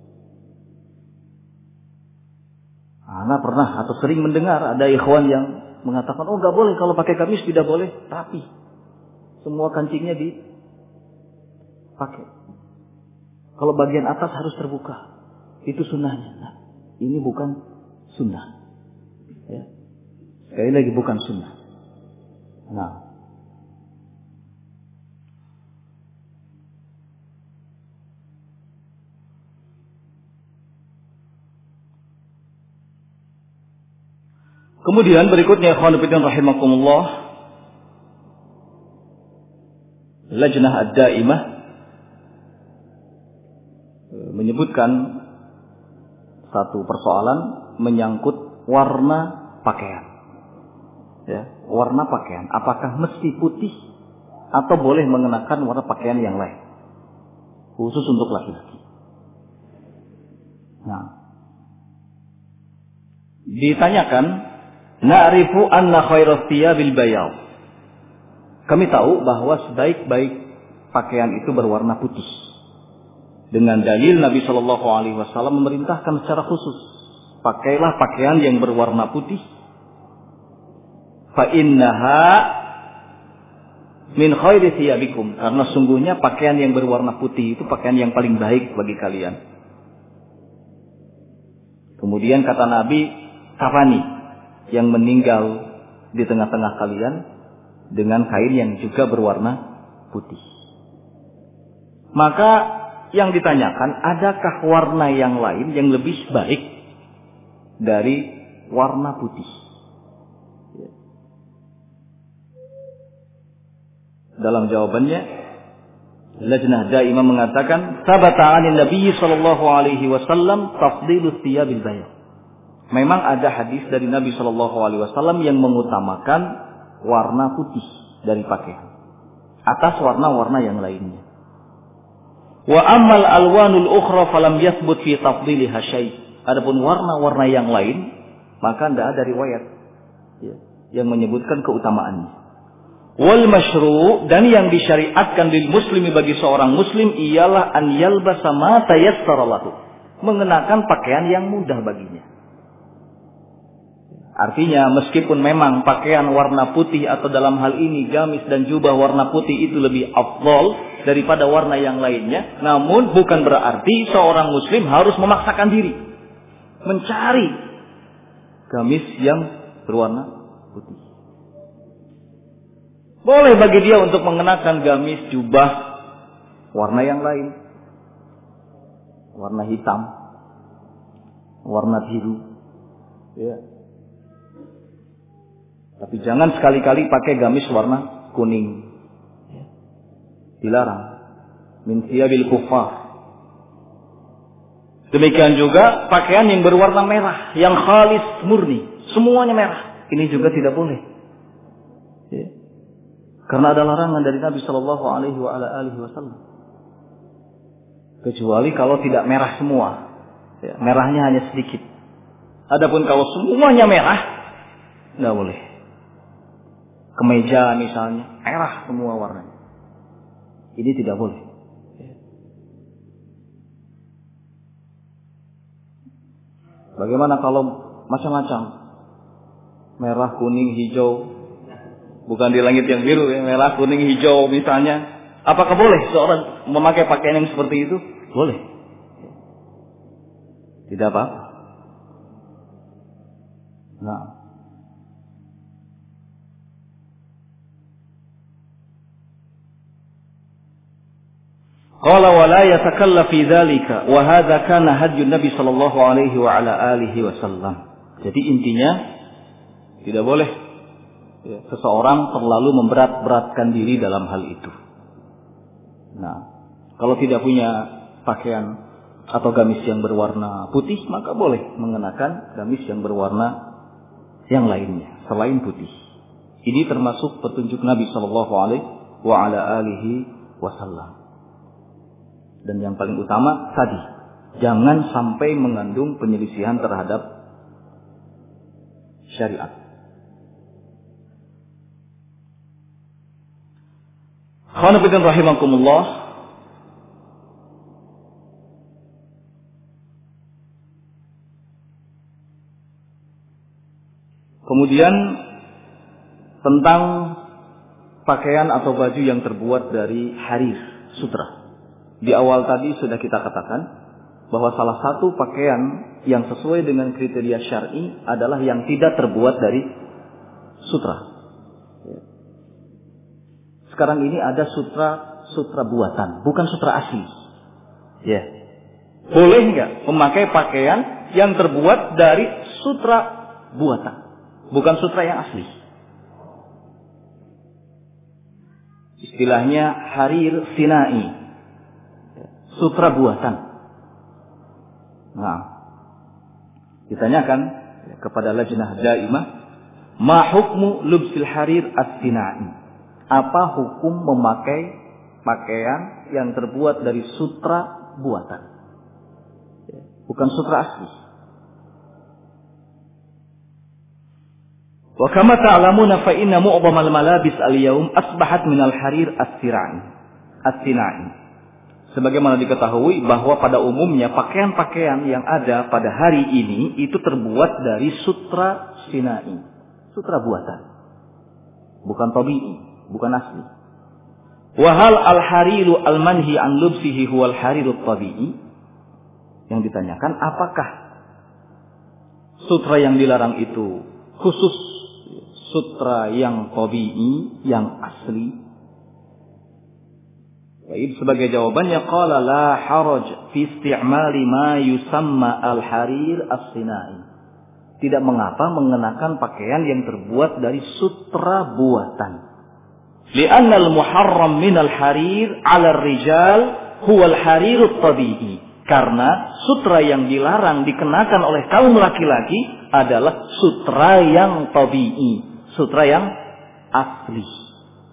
Ana pernah atau sering mendengar ada ikhwan yang mengatakan, oh nggak boleh kalau pakai gamis, tidak boleh rapi. Semua kancingnya dipakai. Kalau bagian atas harus terbuka. Itu sunnahnya. Nah, ini bukan sunnah. Ya. Sekali lagi bukan sunnah. Nah. Kemudian berikutnya ikhwan fillah rahimakumullah, Lajnah Ad-Daimah menyebutkan satu persoalan menyangkut warna pakaian. Ya, warna pakaian apakah mesti putih atau boleh mengenakan warna pakaian yang lain khusus untuk laki-laki. Nah, ditanyakan, na'rifu anna khairat thiyabil bayad. Kami tahu bahwa sebaik-baik pakaian itu berwarna putih. Dengan dalil Nabi Shallallahu Alaihi Wasallam memerintahkan secara khusus, pakailah pakaian yang berwarna putih. Fa innaha min khairi thiyabikum. Karena sungguhnya pakaian yang berwarna putih itu pakaian yang paling baik bagi kalian. Kemudian kata Nabi, kafani, yang meninggal di tengah-tengah kalian dengan kain yang juga berwarna putih. Maka yang ditanyakan, adakah warna yang lain yang lebih baik dari warna putih? Dalam jawabannya, Lajnah Daimah mengatakan, sabata 'anil Nabi sallallahu alaihi wasallam tafdilus thiyabil bayad. Memang ada hadis dari Nabi Shallallahu Alaihi Wasallam yang mengutamakan warna putih dari pakaian atas warna-warna yang lainnya. Wa ammal alwanul ukhra falam yathbut fi tafdiliha syai'. Adapun warna-warna yang lain, maka tidak ada riwayat ya, yang menyebutkan keutamaannya. Wal masyru', dan yang disyariatkan lil muslimi bagi seorang muslim ialah an yalbasa ma tayassara lahu, mengenakan pakaian yang mudah baginya. Artinya meskipun memang pakaian warna putih atau dalam hal ini gamis dan jubah warna putih itu lebih afdal daripada warna yang lainnya, namun bukan berarti seorang muslim harus memaksakan diri mencari gamis yang berwarna putih. Boleh bagi dia untuk mengenakan gamis, jubah warna yang lain. Warna hitam, warna biru. Ya. Tapi jangan sekali-kali pakai gamis warna kuning. Dilarang. Min thiyabil kuffar. Demikian juga pakaian yang berwarna merah, yang khalis murni, semuanya merah. Ini juga tidak boleh. Ya. Karena ada larangan dari Nabi Shallallahu Alaihi Wasallam. Kecuali kalau tidak merah semua, ya, merahnya hanya sedikit. Adapun kalau semuanya merah, nggak boleh. Kemeja misalnya merah semua warnanya, ini tidak boleh. Bagaimana kalau macam-macam, merah, kuning, hijau, bukan di langit yang biru, ya, merah, kuning, hijau misalnya, apakah boleh seorang memakai pakaian yang seperti itu? Boleh. Tidak apa-apa. Nah. Qala wa la yatakalla fi dzalika wa hadza kana hadyun Nabi sallallahu alaihi wa ala alihi wasallam. Jadi intinya tidak boleh ya, seseorang terlalu memberat-beratkan diri dalam hal itu. Nah, kalau tidak punya pakaian atau gamis yang berwarna putih, maka boleh mengenakan gamis yang berwarna yang lainnya selain putih. Ini termasuk petunjuk Nabi sallallahu alaihi wa ala alihi wasallam. Dan yang paling utama tadi, jangan sampai mengandung penyelisihan terhadap syariat. Khonafidin rahimakumullah. Kemudian tentang pakaian atau baju yang terbuat dari harir, sutra. Di awal tadi sudah kita katakan bahwa salah satu pakaian yang sesuai dengan kriteria syar'i adalah yang tidak terbuat dari sutra. Sekarang ini ada sutra sutra buatan, bukan sutra asli. Ya, boleh nggak memakai pakaian yang terbuat dari sutra buatan, bukan sutra yang asli? Istilahnya harir sinai. Sutra buatan. Nah, ditanyakan kepada lajnah daimah, ma hukmu lubsil harir as-sinai? Apa hukum memakai pakaian yang terbuat dari sutra buatan, bukan sutra asli? Wa kama ta'lamuna fa inna mu'dhamal malabis al-yawm asbahat min al-harir as-sinai. As-sinai. Sebagaimana diketahui bahwa pada umumnya pakaian-pakaian yang ada pada hari ini itu terbuat dari sutra sinai, sutra buatan, bukan tabi'i, bukan asli. Wahal al-hariru al-manhi an lubsihi huwal hariru tabi'i. Yang ditanyakan, apakah sutra yang dilarang itu khusus sutra yang tabi'i, yang asli? Baik, sebagai jawabannya qala la haraj fi isti'mali ma yusamma al-harir as-sinai. Tidak mengapa mengenakan pakaian yang terbuat dari sutra buatan. Li'anna al-muharram min al-harir 'ala ar-rijal huwa al-harir at-tabi'i. Karena sutra yang dilarang dikenakan oleh kaum laki-laki adalah sutra yang tabi'i, sutra yang asli.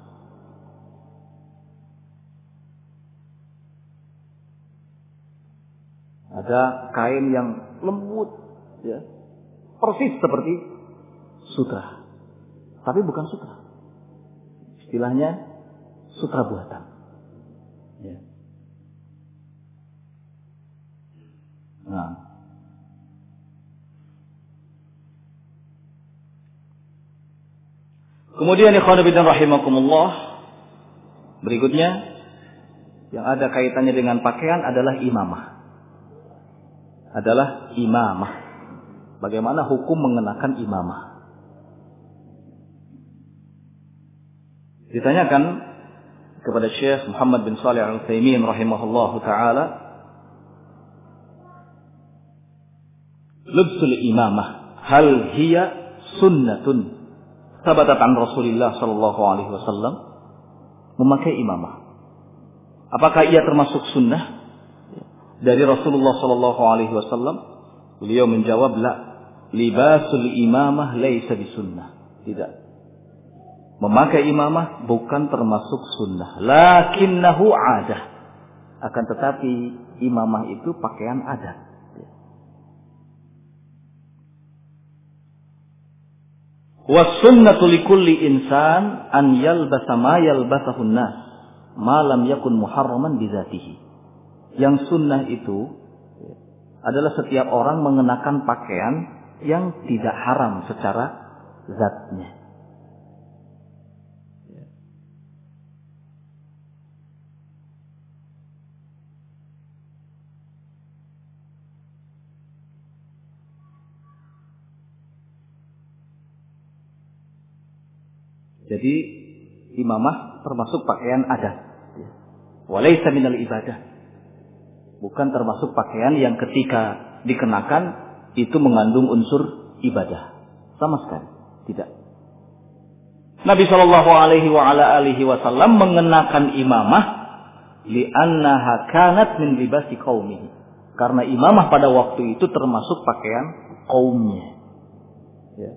Ada kain yang lembut, ya, persis seperti sutra, tapi bukan sutra. Istilahnya sutra buatan. Ya. Nah, kemudian ikhwan fillah rahimakumullah, berikutnya yang ada kaitannya dengan pakaian adalah imamah. Adalah imamah. Bagaimana hukum mengenakan imamah? Ditanyakan kepada Syekh Muhammad bin Shalih Al-Utsaimin rahimahullahu taala, lubsul imamah hal hiya sunnatun thabatat an Rasulillah sallallahu alaihi wasallam? Memakai imamah, apakah ia termasuk sunnah dari Rasulullah sallallahu alaihi wasallam? Beliau menjawab, la, libasul imamah laisa bisunnah. Tidak. Memakai imamah bukan termasuk sunnah, lakinnahu adah. Akan tetapi imamah itu pakaian adat. Was sunnatu likulli insan an yalbasa ma yalbasahun nas ma lam yakun muharraman bidzatihi. Yang sunnah itu adalah setiap orang mengenakan pakaian yang tidak haram secara zatnya. Jadi imamah termasuk pakaian adat. Walaysa minal ibadah. Bukan termasuk pakaian yang ketika dikenakan itu mengandung unsur ibadah. Sama sekali. Tidak. Nabi Shallallahu Alaihi wa ala alihi Wasallam mengenakan imamah li'annaha kanat min libasi qaumihi. Karena imamah pada waktu itu termasuk pakaian kaumnya. Ya.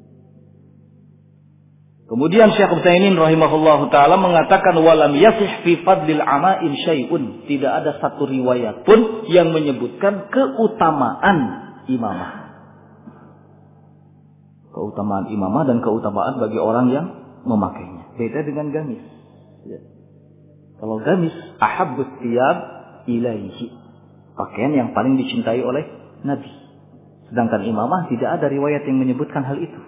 Kemudian Syekh Utsaimin rahimahullahu taala mengatakan walam yasih fi fadlil ama'in syai'un. Tidak ada satu riwayat pun yang menyebutkan keutamaan imamah. Keutamaan imamah dan keutamaan bagi orang yang memakainya. Beda dengan gamis. Ya. Kalau gamis ahabbus thiyab ilaihi. Pakaian yang paling dicintai oleh Nabi. Sedangkan imamah tidak ada riwayat yang menyebutkan hal itu.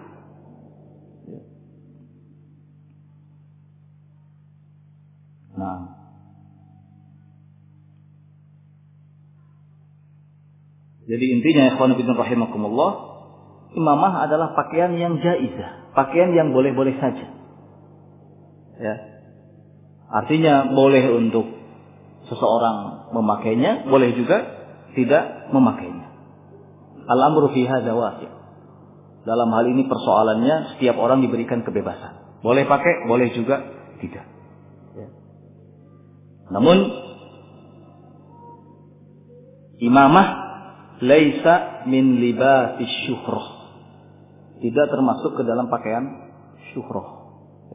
Nah, jadi intinya ikhwan fillah rahimakumullah, imamah adalah pakaian yang jaizah, pakaian yang boleh-boleh saja. Ya. Artinya boleh untuk seseorang memakainya, boleh juga tidak memakainya. Al-amru fi hadza wasi'. Dalam hal ini persoalannya setiap orang diberikan kebebasan. Boleh pakai, boleh juga tidak. Namun imamah laisa min libasis syuhrah. Tidak termasuk ke dalam pakaian syuhrah.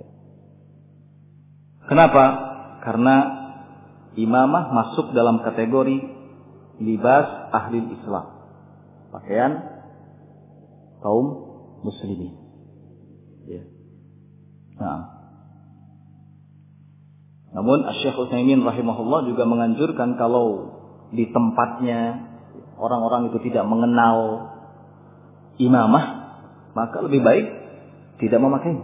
Kenapa? Karena imamah masuk dalam kategori libas ahli Islam. Pakaian kaum muslimin. Ya. Nah. Namun Syekh Utsaimin rahimahullah juga menganjurkan kalau di tempatnya orang-orang itu tidak mengenal imamah, maka lebih baik tidak memakainya.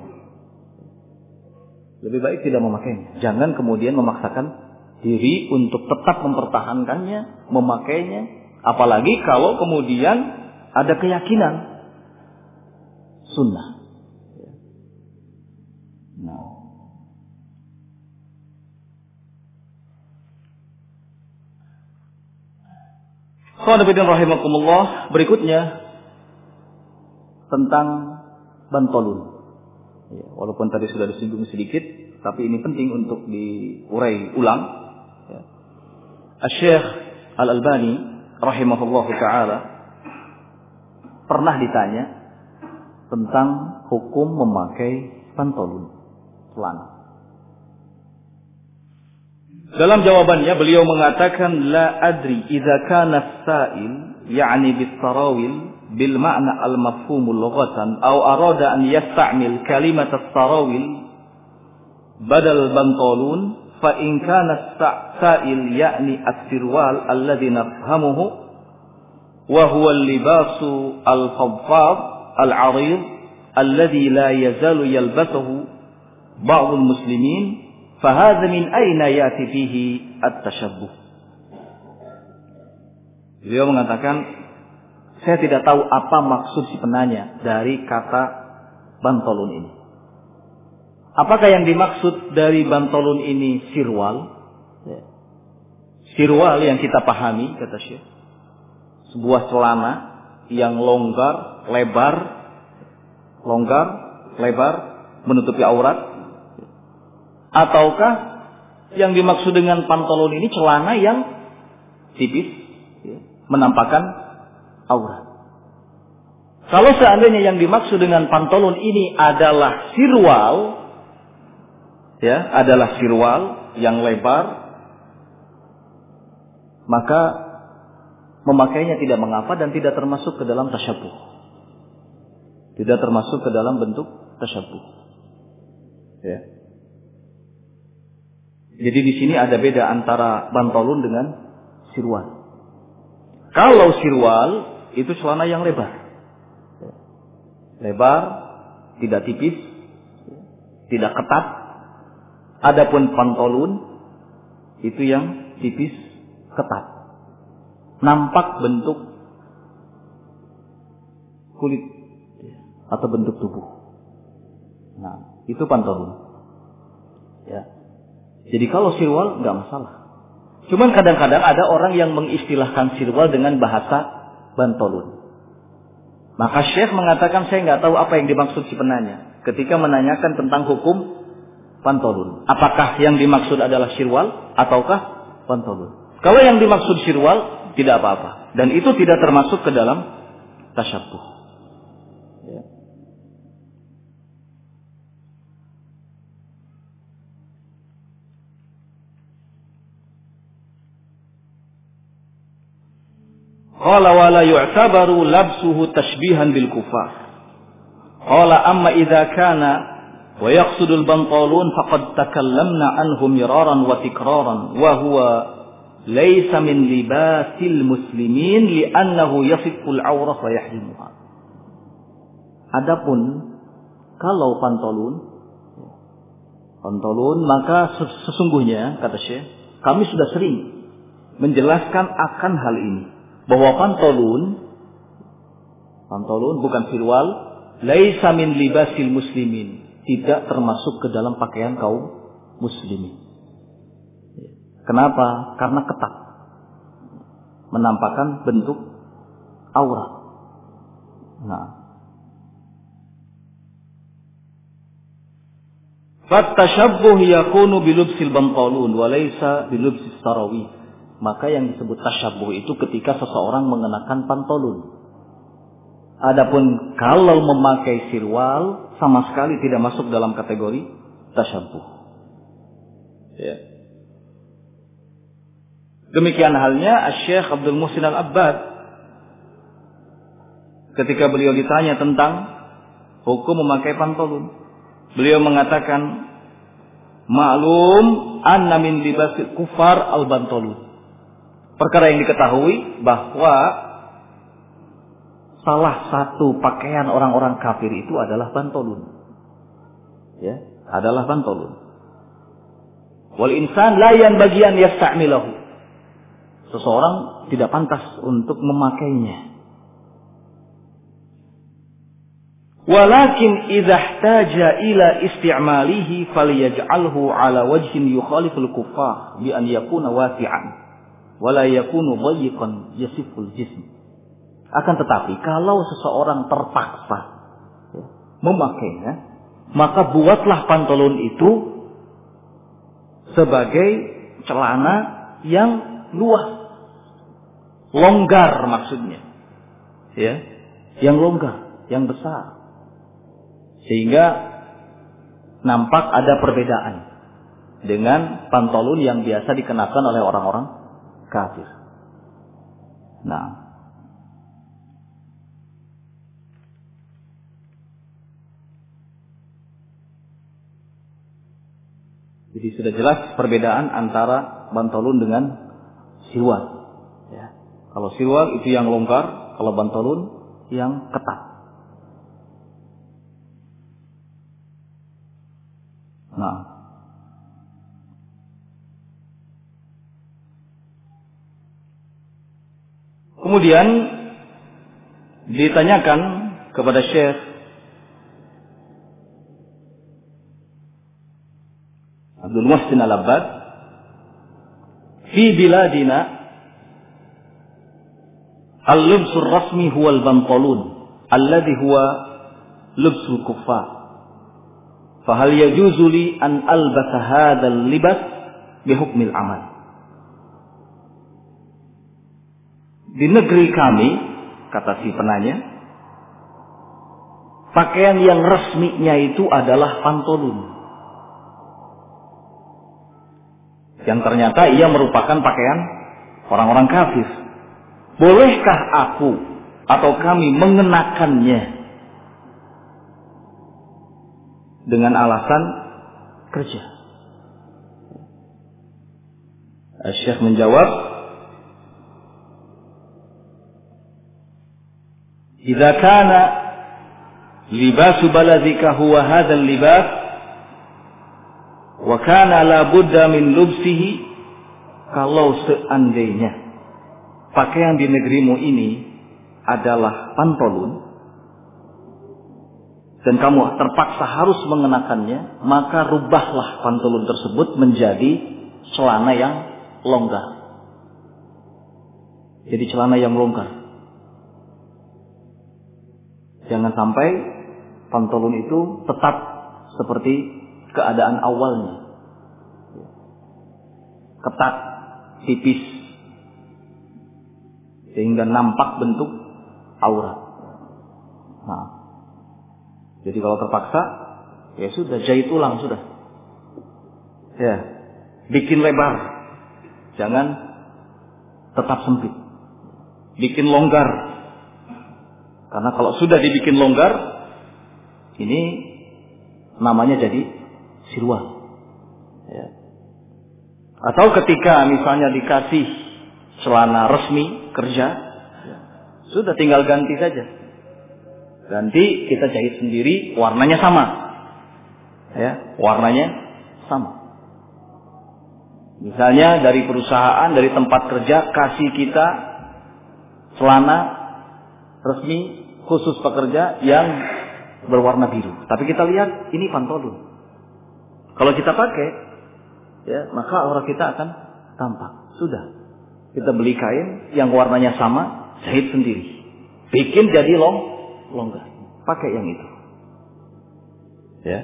Lebih baik tidak memakainya. Jangan kemudian memaksakan diri untuk tetap mempertahankannya, memakainya, apalagi kalau kemudian ada keyakinan sunnah. Nah, Qanabidin rahimakumullah, berikutnya tentang bantolun. Ya, walaupun tadi sudah disinggung sedikit, tapi ini penting untuk diurai ulang. Ya. Asy-Syaikh Al-Albani rahimahullahu taala pernah ditanya tentang hukum memakai pantolun, celana. Dalam jawabannya beliau mengatakan la adri idza kana as-sa'il ya'ni bis-sarawil bil ma'na al-mafhum lughatan aw arada an yasta'mil kalimat as-sarawil badal bantalun fa in kana as-sa'il ya'ni as-sirwal alladhi nafhamuhu wa huwa al-libasu al-khaffaf al-'arid alladhi la yazalu yalbasuhu ba'd al-muslimin fahadha min aina yati fihi at-tashabbuh. Beliau mengatakan, saya tidak tahu apa maksud si penanya dari kata bantolun ini. apakah yang dimaksud dari bantolun ini sirwal? Ya. Sirwal yang kita pahami, kata Syekh, sebuah celana yang longgar, lebar, longgar, lebar, menutupi aurat. Ataukah yang dimaksud dengan pantolon ini celana yang tipis, ya, menampakkan aurat? Kalau seandainya yang dimaksud dengan pantolon ini adalah sirwal, ya, adalah sirwal yang lebar, maka memakainya tidak mengapa dan tidak termasuk ke dalam tasyabuh. Tidak termasuk ke dalam bentuk tasyabuh. Ya. Jadi di sini ada beda antara bantolun dengan sirwal. Kalau sirwal itu celana yang lebar. Lebar, tidak tipis, tidak ketat. Adapun pantolun itu yang tipis, ketat. Nampak bentuk kulit atau bentuk tubuh. Nah, itu pantolun. Ya. Jadi kalau sirwal nggak masalah. Cuman kadang-kadang ada orang yang mengistilahkan sirwal dengan bahasa bantolun. Maka Syekh mengatakan saya nggak tahu apa yang dimaksud si penanya ketika menanyakan tentang hukum pantolun. Apakah yang dimaksud adalah sirwal ataukah pantolun? Kalau yang dimaksud sirwal tidak apa-apa dan itu tidak termasuk ke dalam tasyabuh. Ya. Qala wa la yu'tabaru labsuhu tashbihan bil kufar. Qala amma idza kana wa yaqsudul bantalun faqad takallamna anhu miraran wa tikraran wa huwa laysa min libasil muslimin li'annahu yasiful awrah wa yahrimuha. Adapun kalau pantolun pantolun maka sesungguhnya kata Syekh kami sudah sering menjelaskan akan hal ini bahwa pantolun pantolun bukan sirwal laisa min libasil muslimin, tidak termasuk ke dalam pakaian kaum muslimin. Kenapa? Karena ketat, menampakkan bentuk aurat. Nah, fatashabbuh yakunu bilubsil bantalun wa laisa bilubsis sarawih. Maka yang disebut tasyabuh itu ketika seseorang mengenakan pantolun. Adapun kalau memakai sirwal sama sekali tidak masuk dalam kategori tasyabuh. Ya. Demikian halnya Syekh Abdul Muhsin Al-Abbad ketika beliau ditanya tentang hukum memakai pantolun, beliau mengatakan maklum anna min libasil kufar al-bantalun. Perkara yang diketahui bahwa salah satu pakaian orang-orang kafir itu adalah bantolun. Ya, adalah bantolun. Wal insan la yanbaghi an yasta'milahu. Seseorang tidak pantas untuk memakainya. Walakin idza ihtaja ila isti'malihi falyaj'alhu ala wajhin yukhaliful kuffar bi an yakuna wasi'an. Wala yakunu dhayyiqan yasiful jism. Akan tetapi kalau seseorang terpaksa ya, memakainya, maka buatlah pantolon itu sebagai celana yang luas, longgar maksudnya, ya, yang longgar, yang besar, sehingga nampak ada perbedaan dengan pantolon yang biasa dikenakan oleh orang-orang kafir. Nah, jadi sudah jelas perbedaan antara bantolun dengan sirwal. Ya. Kalau sirwal itu yang longgar, kalau bantolun yang ketat. Nah, kemudian ditanyakan kepada Syekh Abdul Muhsin Al-Abbad, fi biladina al-lubsul rasmi huwa al-bantalun alladhi huwa lubsul kuffar. Fahal yajuzu li an albasa hadzal libas bihukmil amal. Di negeri kami, kata si penanya, pakaian yang resminya itu adalah pantolun. Yang ternyata ia merupakan pakaian orang-orang kafir. Bolehkah aku atau kami mengenakannya dengan alasan kerja? Syekh menjawab, "Idza kana libasu baladika huwa hadzal libas wa kana la budda min lubsihi," kalau seandainya pakaian di negerimu ini adalah pantolun dan kamu terpaksa harus mengenakannya, maka rubahlah pantolun tersebut menjadi celana yang longgar. Jadi celana yang longgar. Jangan sampai pantolun itu tetap seperti keadaan awalnya. Ketat, tipis, sehingga nampak bentuk aurat. Nah, jadi kalau terpaksa, ya sudah, jahit ulang sudah. Ya, bikin lebar, jangan tetap sempit. Bikin longgar, karena kalau sudah dibikin longgar, ini namanya jadi sirwal. Ya. Atau ketika misalnya dikasih celana resmi kerja, sudah tinggal ganti saja. Ganti, kita jahit sendiri, warnanya sama. Ya, warnanya sama. Misalnya dari perusahaan, dari tempat kerja kasih kita celana resmi khusus pekerja yang berwarna biru. Tapi kita lihat ini pantolun. Kalau kita pakai, ya, maka aurat kita akan tampak. Sudah. Kita beli kain yang warnanya sama, jahit sendiri. Bikin jadi long longgar, pakai yang itu, ya.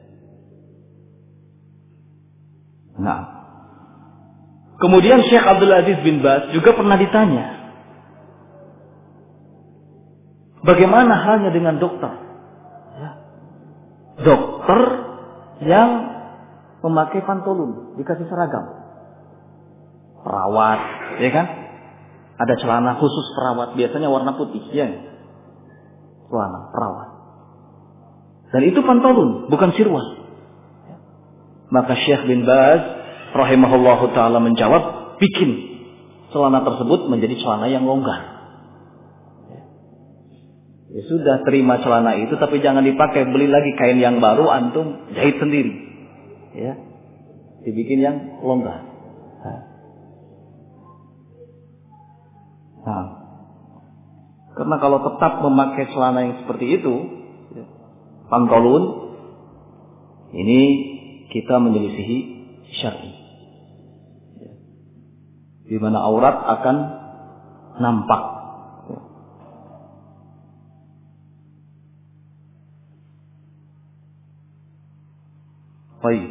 Nah, kemudian Syekh Abdul Aziz bin Baz juga pernah ditanya, bagaimana halnya dengan dokter, ya. Dokter yang memakai pantolun, dikasih seragam, perawat, ya kan? Ada celana khusus perawat, biasanya warna putih, ya. Celana perawat. Dan itu pantolun, bukan sirwal. Maka Syekh bin Baz rahimahullahu ta'ala menjawab, bikin celana tersebut menjadi celana yang longgar. Ya sudah, terima celana itu, tapi jangan dipakai, beli lagi kain yang baru, antum jahit sendiri. Ya, dibikin yang longgar. Nah, karena kalau tetap memakai celana yang seperti itu, pantolun, ini kita menyelisihi syar'i, di mana aurat akan nampak. Baik.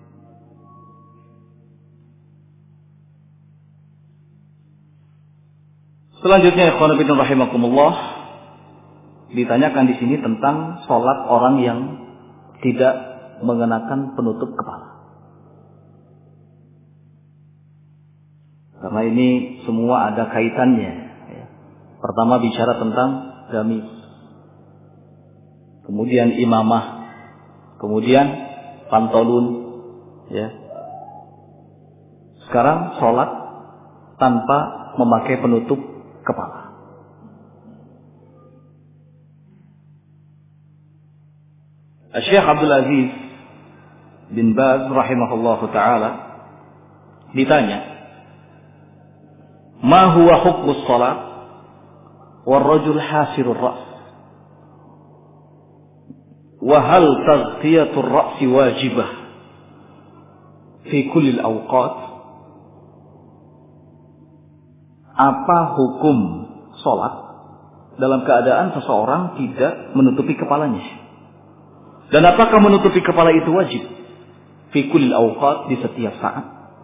Selanjutnya, ikhwan fillah rahimakumullah, ditanyakan di sini tentang sholat orang yang tidak mengenakan penutup kepala. Karena ini semua ada kaitannya. Pertama bicara tentang gamis, kemudian imamah, kemudian pantolun, ya. Sekarang sholat tanpa memakai penutup kepala. Syekh Abdul Aziz bin Baz rahimahullahu ta'ala ditanya, ma huwa hukmus salat wal rajul hasirur ra's wa hal taghtiyatur ra'si wajibah? fi kullil awqat, apa hukum sholat dalam keadaan seseorang tidak menutupi kepalanya? Dan apakah menutupi kepala itu wajib? Fi kullil awqat, di setiap saat.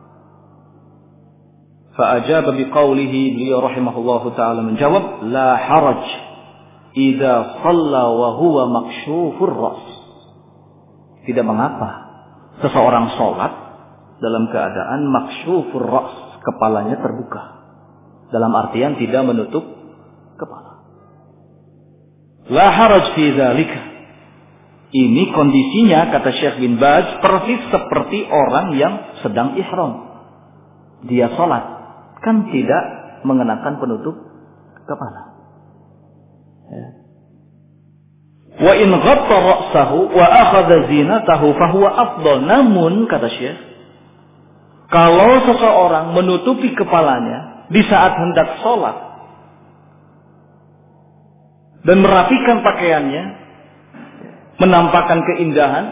Fa'ajaba biqaulihi, beliau rahimahullahu ta'ala menjawab, la haraj idza shalla wa huwa maksyufur ras. Tidak mengapa seseorang sholat dalam keadaan maksyufur ras, kepalanya terbuka. Dalam artian tidak menutup kepala. La haraj fi dzalika. Ini kondisinya, kata Syekh bin Baz, persis seperti orang yang sedang ihram. Dia sholat, kan tidak mengenakan penutup kepala. Ya. Wa in ghatta ra'sahu wa akhadha zinatahu fahuwa afdal. Namun, kata Syekh, kalau seseorang menutupi kepalanya di saat hendak sholat dan merapikan pakaiannya, menampakkan keindahan,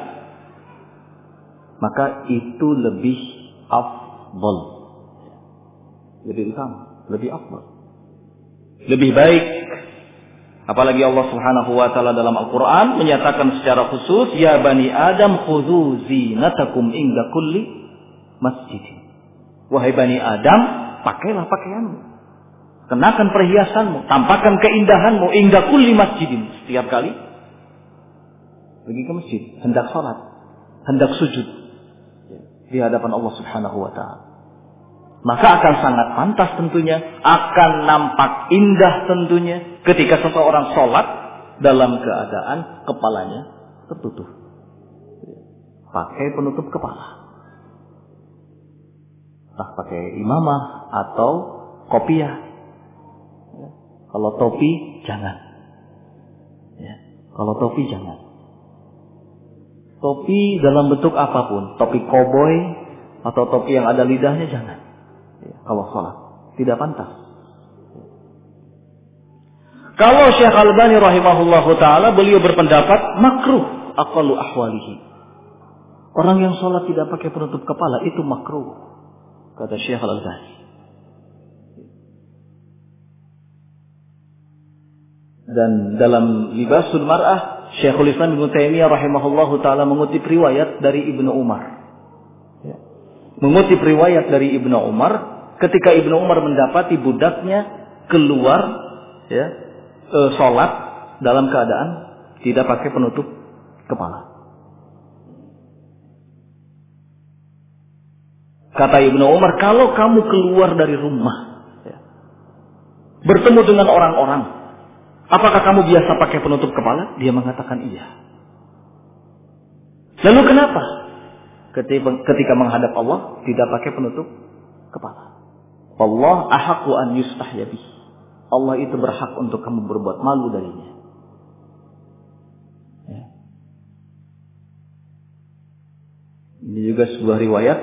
maka itu lebih afdal. Lebih utama, lebih afdal. Lebih baik. Apalagi Allah Subhanahu wa taala dalam Al-Qur'an menyatakan secara khusus, ya bani Adam khudhu zinatakum inda kulli masjid. Wahai bani Adam, pakailah pakaianmu, kenakan perhiasanmu, tampakkan keindahanmu inda kulli masjidin, setiap kali pergi ke masjid, hendak salat, hendak sujud di hadapan Allah Subhanahu wa taala. Maka akan sangat pantas tentunya, akan nampak indah tentunya ketika seseorang sholat dalam keadaan kepalanya tertutup. Pakai penutup kepala. Entah pakai imamah atau kopiah. Ya. Kalau topi, jangan. Ya. Kalau topi, jangan. Topi dalam bentuk apapun. Topi koboi atau topi yang ada lidahnya, jangan. Ya, kalau sholat tidak pantas. Kalau Syekh Al-Albani rahimahullahu taala, beliau berpendapat makruh aqallu ahwalihi. Orang yang sholat tidak pakai penutup kepala itu makruh, kata Syekh Al-Albani. Dan dalam Libasul Mar'ah, Syekhul Islam Ibnu Taimiyah rahimahullahu taala mengutip riwayat dari Ibnu Umar. Ya. Mengutip riwayat dari Ibnu Umar, ketika Ibnu Umar mendapati budaknya keluar, ya, e, sholat dalam keadaan tidak pakai penutup kepala. Kata Ibnu Umar, kalau kamu keluar dari rumah, ya, bertemu dengan orang-orang, apakah kamu biasa pakai penutup kepala? Dia mengatakan iya. Lalu kenapa? Ketika, ketika menghadap Allah tidak pakai penutup kepala. Allah ahaqqu an yustahya bih. Allah itu berhak untuk kamu berbuat malu darinya. Ya. Ini juga sebuah riwayat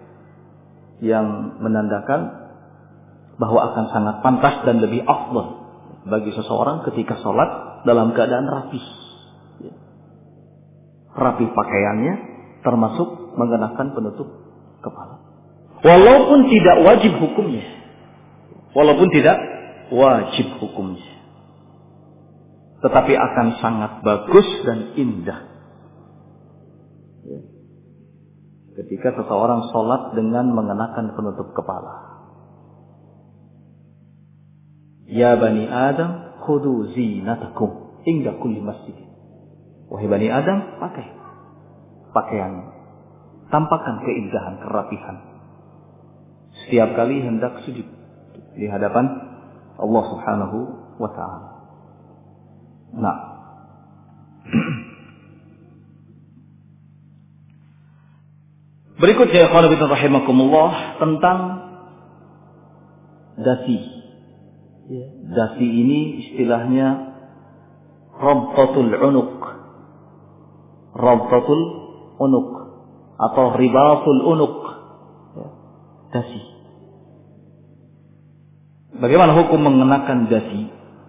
yang menandakan bahwa akan sangat pantas dan lebih afdal bagi seseorang ketika sholat dalam keadaan rapi. Ya. Rapi pakaiannya, termasuk mengenakan penutup kepala. Walaupun tidak wajib hukumnya. Walaupun tidak wajib hukumnya. Tetapi akan sangat bagus dan indah. Ya. Ketika seseorang sholat dengan mengenakan penutup kepala. Ya bani Adam, khudhu zinatakum inda kulli masjid. Wahai bani Adam, pakai pakaian. Tampakkan keindahan, kerapihan. Setiap kali hendak sujud di hadapan Allah Subhanahu wa ta'ala. Nah. Berikutnya, ikhwan fillah rahimakumullah, tentang dasi. Ya, dasi ini istilahnya rabtatul unuq. Rabtatul unuq atau ribatul unuq. Ya, dasi. Bagaimana hukum mengenakan dasi?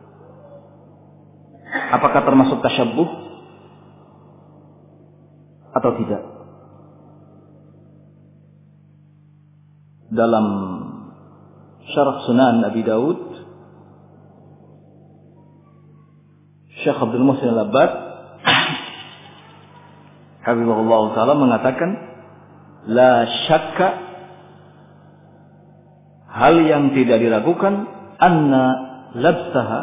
Apakah termasuk tasyabbuh atau tidak? dalam Syarh Sunan Abi Daud, Syekh Abdul Muhsin Al-Abbad hafizahullah taala mengatakan, la syakka, hal yang tidak diragukan, anna labsaha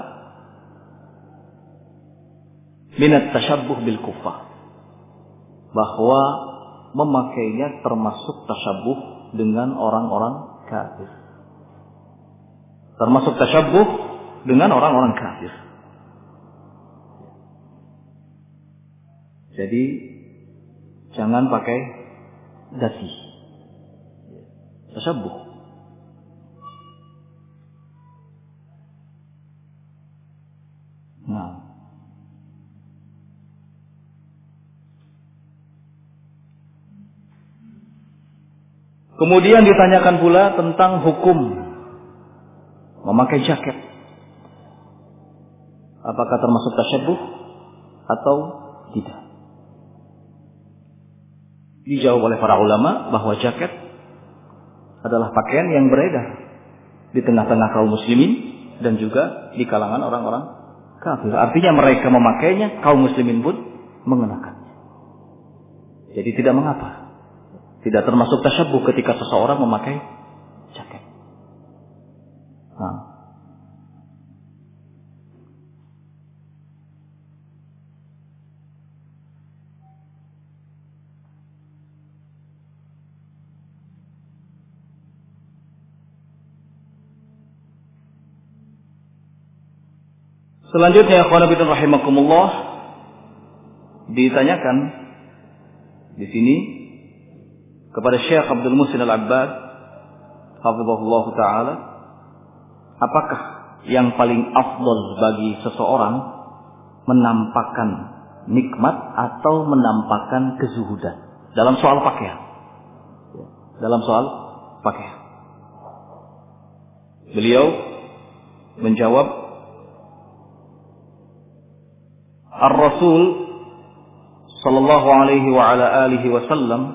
minat tashabbuh bil kuffar, bahwa memakainya termasuk tashabbuh dengan orang-orang kafir, termasuk tashabbuh dengan orang-orang kafir. Jadi jangan pakai dasi, tashabbuh. Nah, kemudian ditanyakan pula tentang hukum memakai jaket. Apakah termasuk tashabbuh atau tidak? Dijawab oleh para ulama bahwa jaket adalah pakaian yang beredar di tengah-tengah kaum muslimin dan juga di kalangan orang-orang kafir. Artinya mereka memakainya, kaum muslimin pun mengenakannya. Jadi tidak mengapa. Tidak termasuk tashabbuh ketika seseorang memakai jaket. Nah. Selanjutnya, ikhwan fillah rahimakumullah, ditanyakan di sini kepada Syekh Abdul Muhsin Al-Abbad hafizahullah taala, apakah yang paling afdal bagi seseorang menampakkan nikmat atau menampakkan kezuhudan dalam soal pakaian? Dalam soal pakaian. Beliau menjawab, Ar-Rasul sallallahu alaihi wa ala alihi wasallam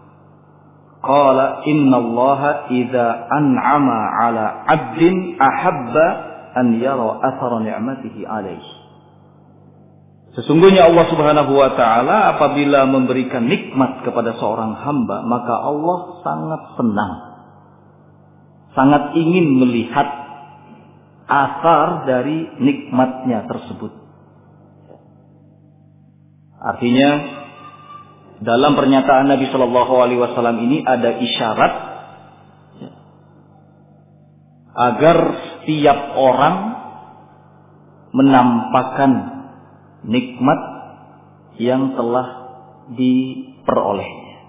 qala inna allaha idza an'ama ala 'abdin ahabba an yara athara ni'matihi alaihi. Sesungguhnya Allah Subhanahu wa taala apabila memberikan nikmat kepada seorang hamba, maka Allah sangat senang, sangat ingin melihat asar dari nikmatnya tersebut. Artinya dalam pernyataan Nabi Shallallahu Alaihi Wasallam ini ada isyarat agar setiap orang menampakkan nikmat yang telah diperolehnya.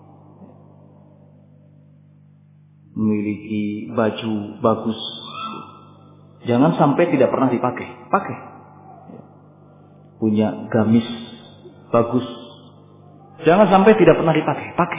Memiliki baju bagus, jangan sampai tidak pernah dipakai. Pakai. Punya gamis bagus, jangan sampai tidak pernah dipakai. Pakai.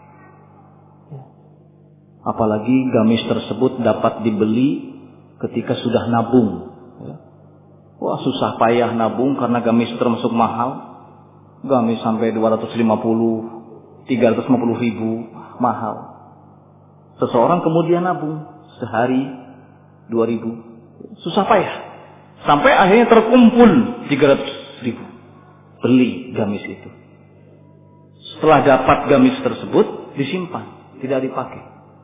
Apalagi gamis tersebut dapat dibeli ketika sudah nabung. Wah, susah payah nabung karena gamis termasuk mahal. Gamis sampai dua ratus lima puluh, tiga ratus lima puluh ribu, mahal. Seseorang kemudian nabung sehari dua ribu, susah payah. Sampai akhirnya terkumpul tiga ratus ribu. Beli gamis itu. Setelah dapat gamis tersebut, disimpan, tidak dipakai.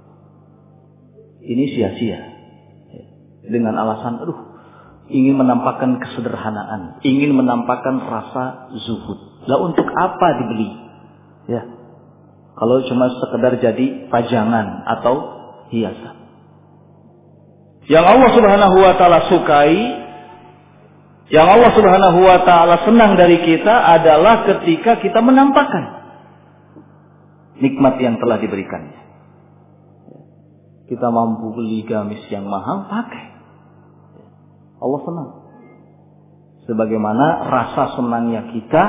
Ini sia-sia. Dengan alasan, aduh, ingin menampakkan kesederhanaan, ingin menampakkan rasa zuhud. Lah untuk apa dibeli? Ya. Kalau cuma sekedar jadi pajangan atau hiasan. Yang Allah Subhanahu wa taala sukai, yang Allah Subhanahu wa taala senang dari kita adalah ketika kita menampakkan nikmat yang telah diberikannya. Kita mampu beli gamis yang mahal, pakai. Allah senang. Sebagaimana rasa senangnya kita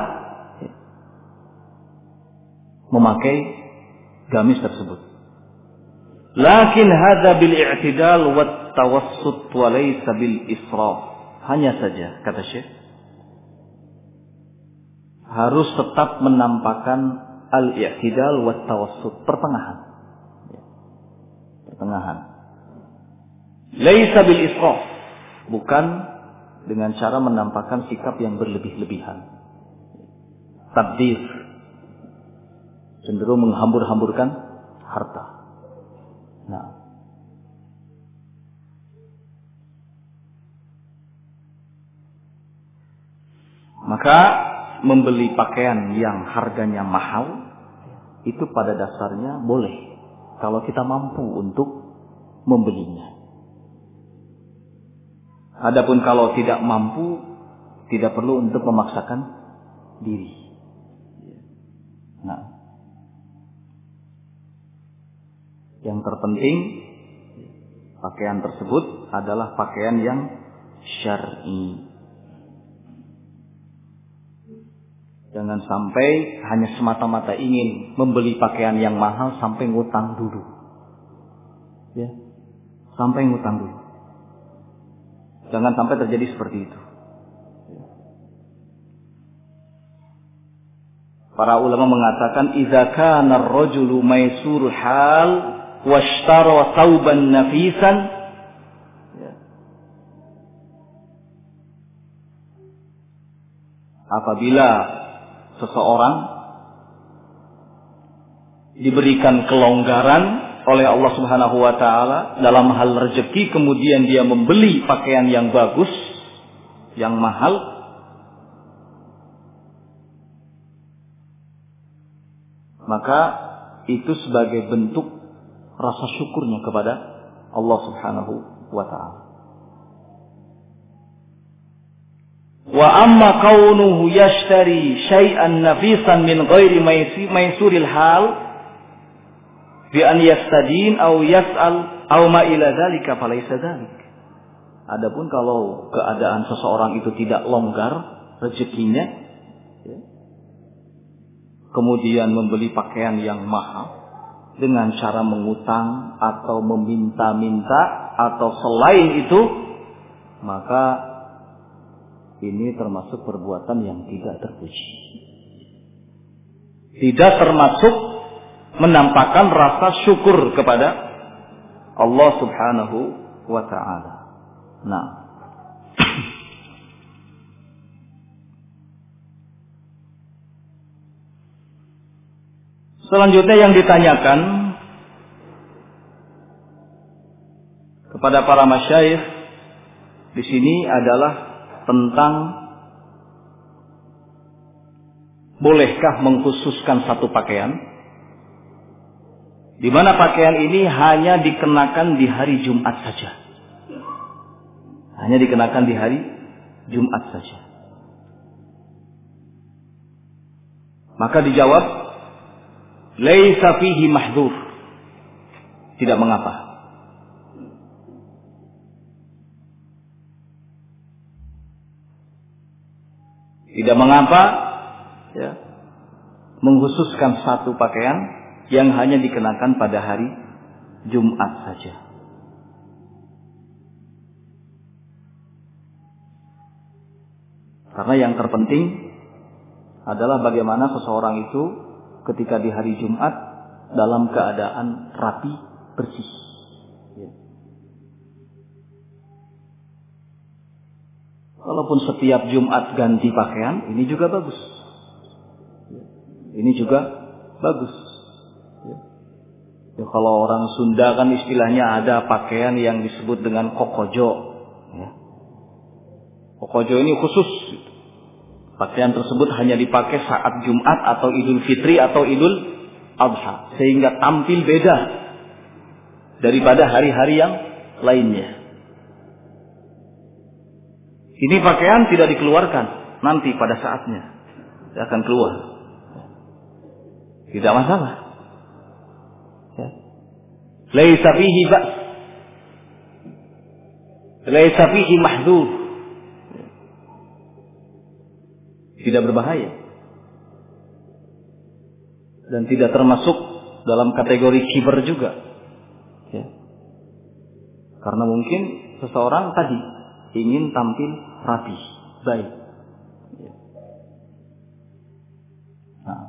memakai gamis tersebut. Lakin hadza bil i'tidal wat tawassut wa laysa bil israf. Hanya saja, kata Syekh, harus tetap menampakkan al-i'tidal wa tawassut, pertengahan. pertengahan. Laisa bil israf, bukan dengan cara menampakkan sikap yang berlebih-lebihan. Tabdzir, cenderung menghambur-hamburkan harta. Nah, maka membeli pakaian yang harganya mahal itu pada dasarnya boleh kalau kita mampu untuk membelinya. Adapun kalau tidak mampu, tidak perlu untuk memaksakan diri. Nah, yang terpenting pakaian tersebut adalah pakaian yang syar'i. Jangan sampai hanya semata-mata ingin membeli pakaian yang mahal sampai ngutang dulu. Ya, sampai ngutang dulu. Jangan sampai terjadi seperti itu. Para ulama mengatakan idza kana ar-rajulu maisur hal washtara thawban nafisan, ya, apabila seseorang diberikan kelonggaran oleh Allah Subhanahu wa taala dalam hal rezeki, kemudian dia membeli pakaian yang bagus, yang mahal, maka itu sebagai bentuk rasa syukurnya kepada Allah Subhanahu wa taala. Wa amma kaunuhu yashtari syai'an nafisan min ghairi maisuril hal bi an yastadin aw yas'al aw ma ila dzalika falaysa dzalik. Adapun kalau keadaan seseorang itu tidak longgar rezekinya, ya, kemudian membeli pakaian yang mahal dengan cara mengutang atau meminta-minta atau selain itu, maka ini termasuk perbuatan yang tidak terpuji. Tidak termasuk menampakkan rasa syukur kepada Allah Subhanahu wa ta'ala. Nah, selanjutnya yang ditanyakan kepada para masyayikh di sini adalah tentang bolehkah mengkhususkan satu pakaian, di mana pakaian ini hanya dikenakan di hari Jumat saja. Hanya dikenakan di hari Jumat saja. Maka dijawab, laisa fihi mahdzur. Tidak mengapa. Tidak mengapa, ya, mengkhususkan satu pakaian yang hanya dikenakan pada hari Jumat saja. Karena yang terpenting adalah bagaimana seseorang itu ketika di hari Jumat dalam keadaan rapi, bersih. Ya. Walaupun setiap Jumat ganti pakaian, ini juga bagus. Ini juga bagus. Ya. Ya, kalau orang Sunda kan istilahnya ada pakaian yang disebut dengan kokojo. Ya. Kokojo ini khusus. Pakaian tersebut hanya dipakai saat Jumat atau Idul Fitri atau Idul Adha, sehingga tampil beda daripada hari-hari yang lainnya. Ini pakaian tidak dikeluarkan, nanti pada saatnya dia akan keluar. Tidak masalah. Ya. Laisa fihi ba's. Laisa fihi mahdzur. Tidak berbahaya. Dan tidak termasuk dalam kategori kiber juga. Ya. Karena mungkin seseorang tadi ingin tampil rapi, baik. Ya. Nah.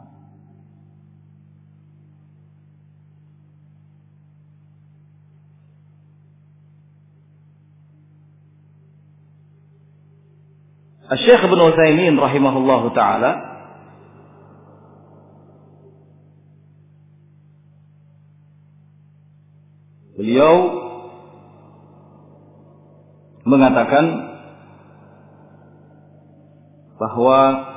Syekh Ibnu Utsaimin rahimahullahu taala beliau mengatakan bahwa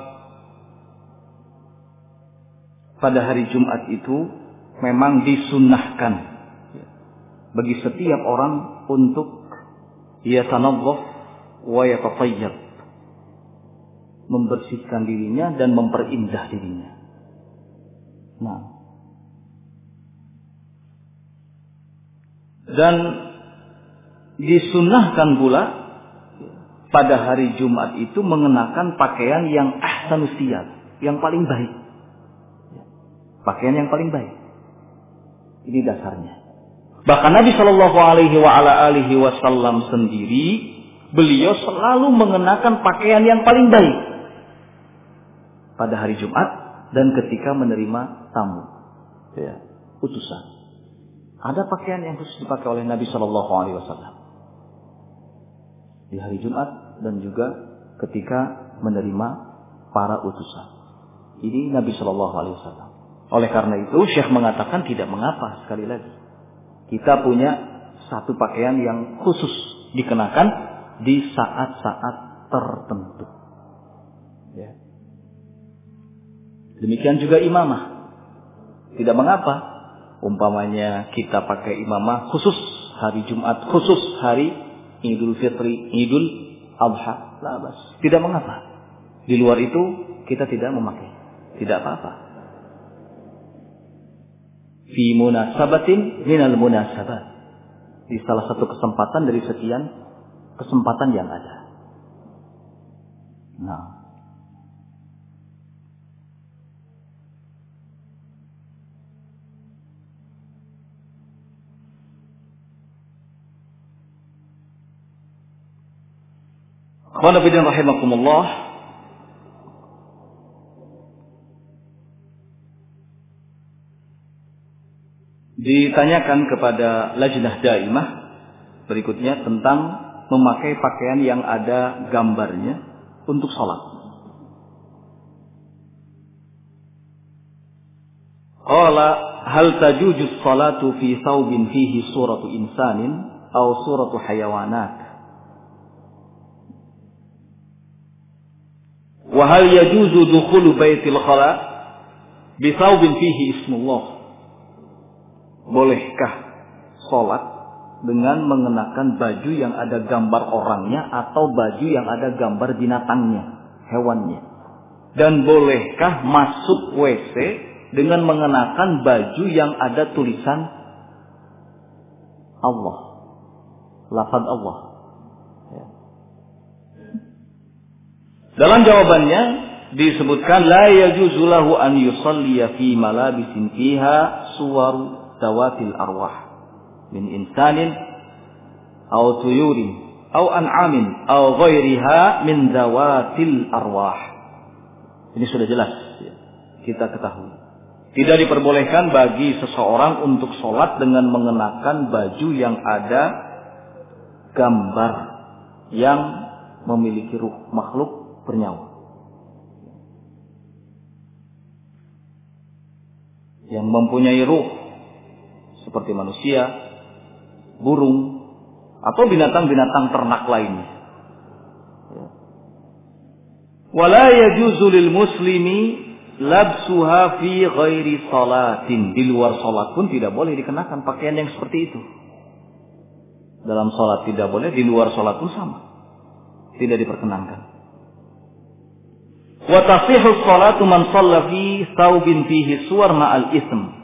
pada hari Jumat itu memang disunnahkan bagi setiap orang untuk yatanadhaf wa yatatayyab, membersihkan dirinya dan memperindah dirinya. Nah, dan disunnahkan pula pada hari Jumat itu mengenakan pakaian yang ahsanus thiyab, yang paling baik. Pakaian yang paling baik. Ini dasarnya. Bahkan Nabi Shallallahu Alaihi wa ala alihi Wasallam sendiri, beliau selalu mengenakan pakaian yang paling baik pada hari Jumat dan ketika menerima tamu, ya, utusan. Ada pakaian yang khusus dipakai oleh Nabi Shallallahu Alaihi Wasallam di hari Jumat dan juga ketika menerima para utusan. Ini Nabi Shallallahu Alaihi Wasallam. Oleh karena itu, Syekh mengatakan tidak mengapa, sekali lagi kita punya satu pakaian yang khusus dikenakan di saat-saat tertentu. Ya. Demikian juga imamah. Tidak mengapa. Umpamanya kita pakai imamah khusus hari Jumat, khusus hari Idul Fitri, Idul Adha, labas. Tidak mengapa. Di luar itu kita tidak memakai. Tidak apa-apa. Fi munasabatin minal munasabat. Di salah satu kesempatan dari sekian kesempatan yang ada. Nah, Qala bidin rahimakumullah. Ditanyakan kepada Lajnah Daimah berikutnya tentang memakai pakaian yang ada gambarnya untuk sholat. Qala hal tajuju sholatu fi thawbin fihi suratu insanin atau suratu hayawanat? Wa hal yajuzu dukhulu baitil khala bi thawbin fihi ismullah? Bolehkah sholat dengan mengenakan baju yang ada gambar orangnya atau baju yang ada gambar binatangnya, hewannya? Dan bolehkah masuk W C dengan mengenakan baju yang ada tulisan Allah, lafaz Allah? Ya. Dalam jawabannya disebutkan la yajuzu lahu an yusalliya fi malabisin fiha suwaru dawatil arwah min insanin aw tuyurin aw an'amin aw ghairiha min dawatil arwah. Ini sudah jelas ya, kita ketahui. Tidak diperbolehkan bagi seseorang untuk sholat dengan mengenakan baju yang ada gambar yang memiliki ruh, makhluk bernyawa, yang mempunyai ruh seperti manusia, burung, atau binatang-binatang ternak lainnya. Wala yajuzu lil muslimi labsuha fi ghairi salatin. Di luar salat pun tidak boleh dikenakan pakaian yang seperti itu. Dalam salat tidak boleh, di luar salat pun sama. Tidak diperkenankan. Wa tasihhu sholatu man shalla fi thawbin fihi suwar ma'al ism.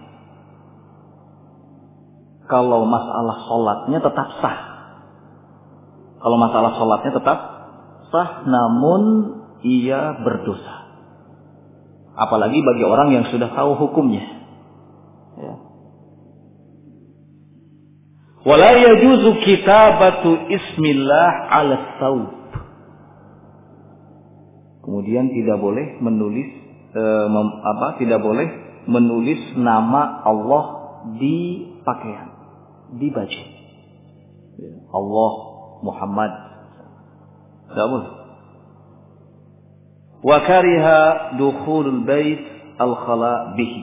Kalau masalah sholatnya tetap sah. Kalau masalah sholatnya tetap sah, namun ia berdosa. Apalagi bagi orang yang sudah tahu hukumnya. Ya. Wala yajuzu kitabatu ismillah ala thawb. Kemudian tidak boleh menulis eh, mem, apa? Tidak boleh menulis nama Allah di pakaian, di baju. Allah, Muhammad, tidak boleh. wa kariha dukhulul bait al-khala bihi.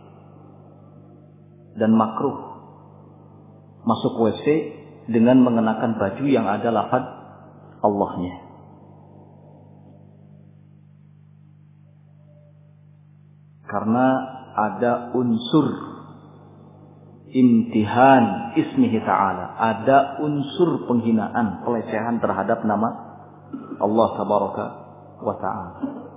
Dan makruh masuk W C dengan mengenakan baju yang ada lafaz Allahnya. Karena ada unsur imtihan ismihi ta'ala, ada unsur penghinaan, pelecehan terhadap nama Allah tabaraka wa ta'ala.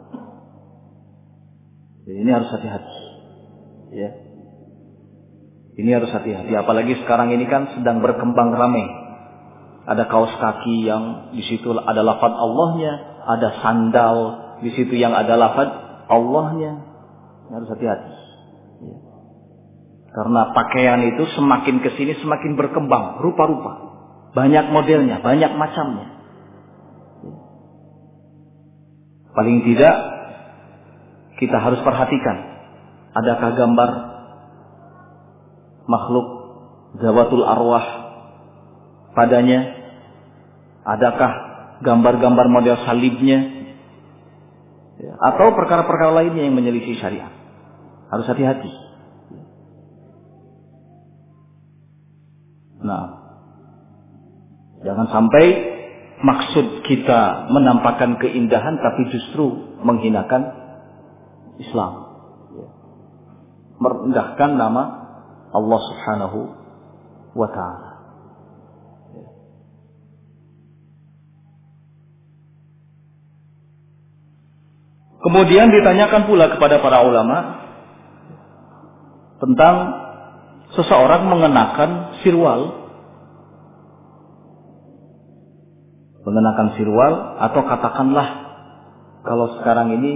Jadi ini harus hati-hati, ya. Ini harus hati-hati, apalagi sekarang ini kan sedang berkembang ramai. Ada kaos kaki yang di situ ada lafaz Allahnya, ada sandal di situ yang ada lafaz Allahnya. Harus hati-hati. Ya. Karena pakaian itu semakin kesini semakin berkembang, rupa-rupa, banyak modelnya, banyak macamnya. Ya. Paling tidak kita harus perhatikan, adakah gambar makhluk zawatul arwah padanya, adakah gambar-gambar model salibnya, ya, atau perkara-perkara lainnya yang menyelisih syariat. Harus hati-hati. Nah, jangan sampai maksud kita menampakkan keindahan tapi justru menghinakan Islam, merendahkan nama Allah Subhanahu wa ta'ala. Kemudian ditanyakan pula kepada para ulama tentang seseorang mengenakan sirwal, mengenakan sirwal atau katakanlah kalau sekarang ini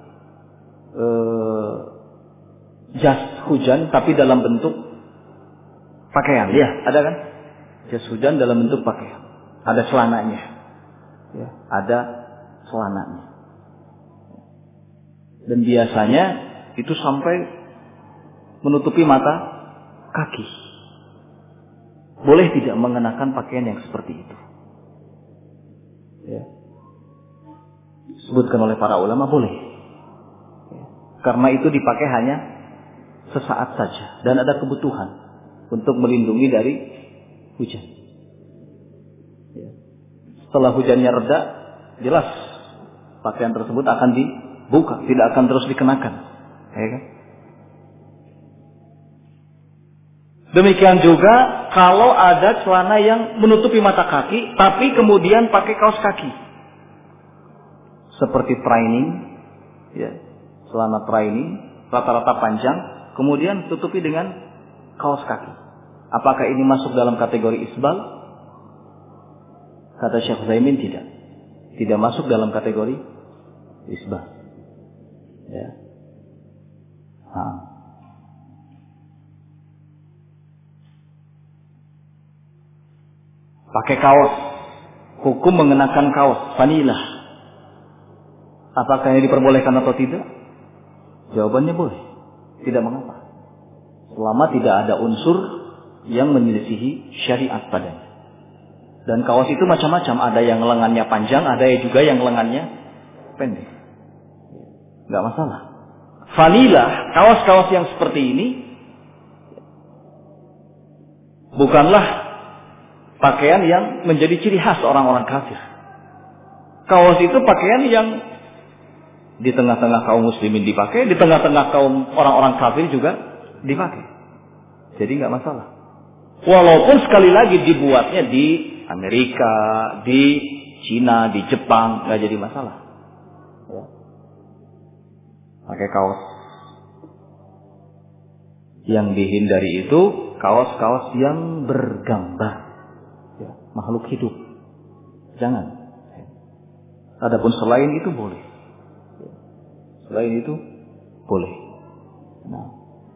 eh, jas hujan tapi dalam bentuk pakaian, ya ada kan? Jas hujan dalam bentuk pakaian, ada celananya, ya, ada celananya. Dan biasanya itu sampai menutupi mata kaki. Boleh tidak mengenakan pakaian yang seperti itu? Ya. Disebutkan oleh para ulama boleh. Ya. Karena itu dipakai hanya sesaat saja dan ada kebutuhan untuk melindungi dari hujan. Ya. Setelah hujannya reda, jelas pakaian tersebut akan dibuka, tidak akan terus dikenakan. Ya kan? Demikian juga kalau ada celana yang menutupi mata kaki, tapi kemudian pakai kaos kaki, seperti training, ya, celana training rata-rata panjang, kemudian tutupi dengan kaos kaki. Apakah ini masuk dalam kategori isbal? Kata Syekh Utsaimin tidak, tidak masuk dalam kategori isbal. Ya. Nah. Pakai kaos, hukum mengenakan kaos vanilah, apakah ini diperbolehkan atau tidak? Jawabannya boleh, tidak mengapa, selama tidak ada unsur yang menyelisihi syariat padanya. Dan kaos itu macam-macam, ada yang lengannya panjang, ada juga yang lengannya pendek, nggak masalah. Vanilah, kaos-kaos yang seperti ini bukanlah pakaian yang menjadi ciri khas orang-orang kafir. Kaos itu pakaian yang di tengah-tengah kaum muslimin dipakai, di tengah-tengah kaum orang-orang kafir juga dipakai. Jadi nggak masalah. Walaupun sekali lagi dibuatnya di Amerika, di Cina, di Jepang, nggak jadi masalah. Ya. Pakai kaos. Yang dihindari itu kaos-kaos yang bergambar. Ya, makhluk hidup, jangan. Adapun selain itu boleh. Selain itu boleh. Nah.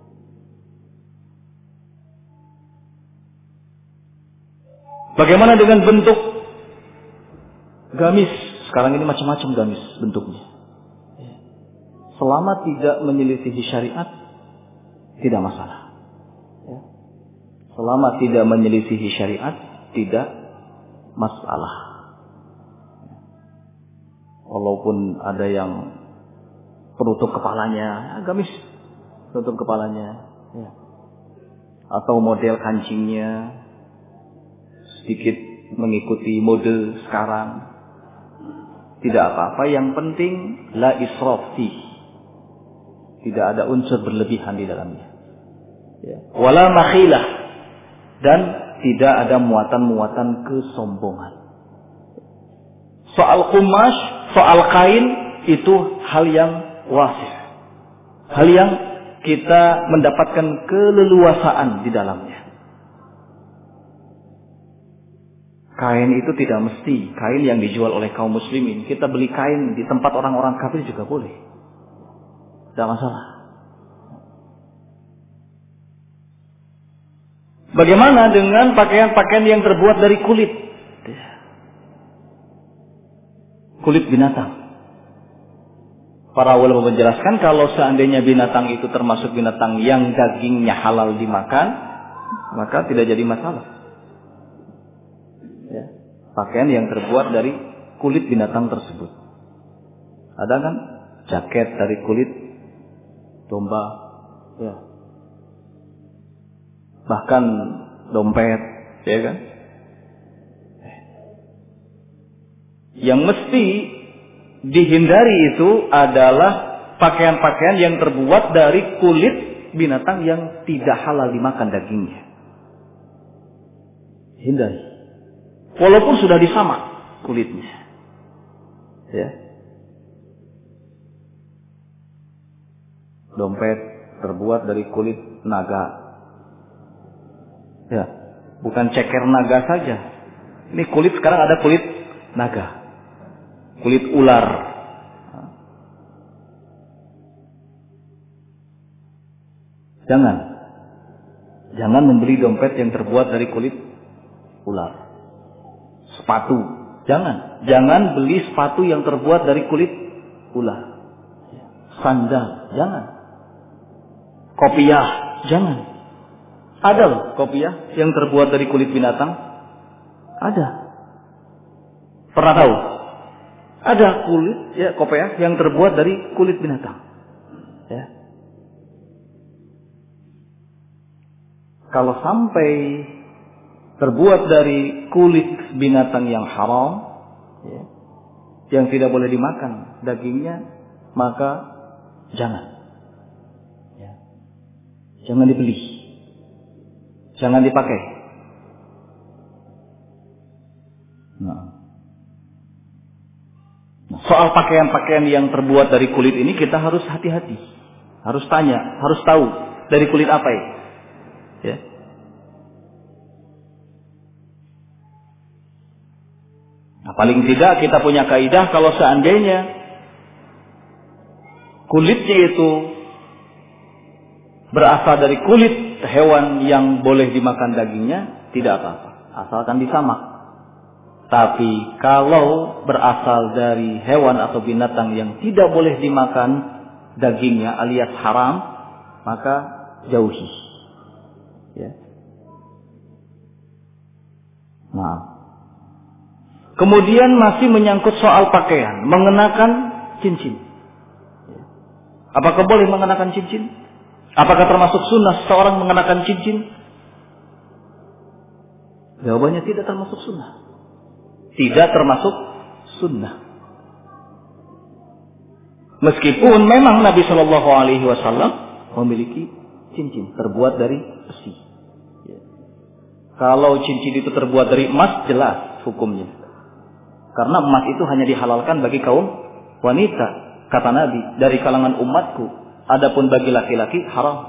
Bagaimana dengan bentuk gamis? Sekarang ini macam-macam gamis bentuknya. Selama tidak menyelisihi syariat, tidak masalah. Selama tidak menyelisihi syariat, tidak masalah. Walaupun ada yang penutup kepalanya, gamis penutup kepalanya, ya. Atau model kancingnya sedikit mengikuti mode sekarang, tidak apa-apa. Yang penting la israf fi, tidak ada unsur berlebihan di dalamnya, ya. Wala makhilah, dan tidak ada muatan-muatan kesombongan. Soal kumas, soal kain itu hal yang wasif, hal yang kita mendapatkan keleluasaan di dalamnya. Kain itu tidak mesti kain yang dijual oleh kaum muslimin. Kita beli kain di tempat orang-orang kafir juga boleh, tidak masalah. Bagaimana dengan pakaian-pakaian yang terbuat dari kulit? Kulit binatang. Para ulama menjelaskan kalau seandainya binatang itu termasuk binatang yang dagingnya halal dimakan, maka tidak jadi masalah. Ya. Pakaian yang terbuat dari kulit binatang tersebut. Ada kan jaket dari kulit domba, ya. Bahkan dompet, ya kan? Yang mesti dihindari itu adalah pakaian-pakaian yang terbuat dari kulit binatang yang tidak halal dimakan dagingnya. Hindari. Walaupun sudah disamak kulitnya. Ya. Dompet terbuat dari kulit naga. Ya, bukan ceker naga saja. Ini kulit sekarang ada kulit naga. Kulit ular. Jangan. Jangan membeli dompet yang terbuat dari kulit ular. Sepatu. Jangan. Jangan beli sepatu yang terbuat dari kulit ular. Sandal. Jangan. Kopiah. Jangan. Ada loh kopiah yang terbuat dari kulit binatang. Ada. Pernah tahu? Ada kulit, ya, kopiah yang terbuat dari kulit binatang. Ya. Kalau sampai terbuat dari kulit binatang yang haram, ya, yang tidak boleh dimakan dagingnya, maka jangan. Ya. Jangan dibeli. Jangan dipakai. Nah. Soal pakaian-pakaian yang terbuat dari kulit ini kita harus hati-hati. Harus tanya, harus tahu dari kulit apa ya. Ya. Nah, paling tidak kita punya kaidah kalau seandainya kulitnya itu berasal dari kulit hewan yang boleh dimakan dagingnya, tidak apa-apa, asalkan disamak. Tapi kalau berasal dari hewan atau binatang yang tidak boleh dimakan dagingnya alias haram, maka jauhi. Ya. Nah. Kemudian masih menyangkut soal pakaian, mengenakan cincin. Apakah boleh mengenakan cincin? Apakah termasuk sunnah seseorang mengenakan cincin? Jawabannya tidak termasuk sunnah. Tidak termasuk sunnah. Meskipun memang Nabi Shallallahu Alaihi Wasallam memiliki cincin terbuat dari besi. Ya. Kalau cincin itu terbuat dari emas, jelas hukumnya. Karena emas itu hanya dihalalkan bagi kaum wanita, kata Nabi, dari kalangan umatku. Adapun bagi laki-laki haram.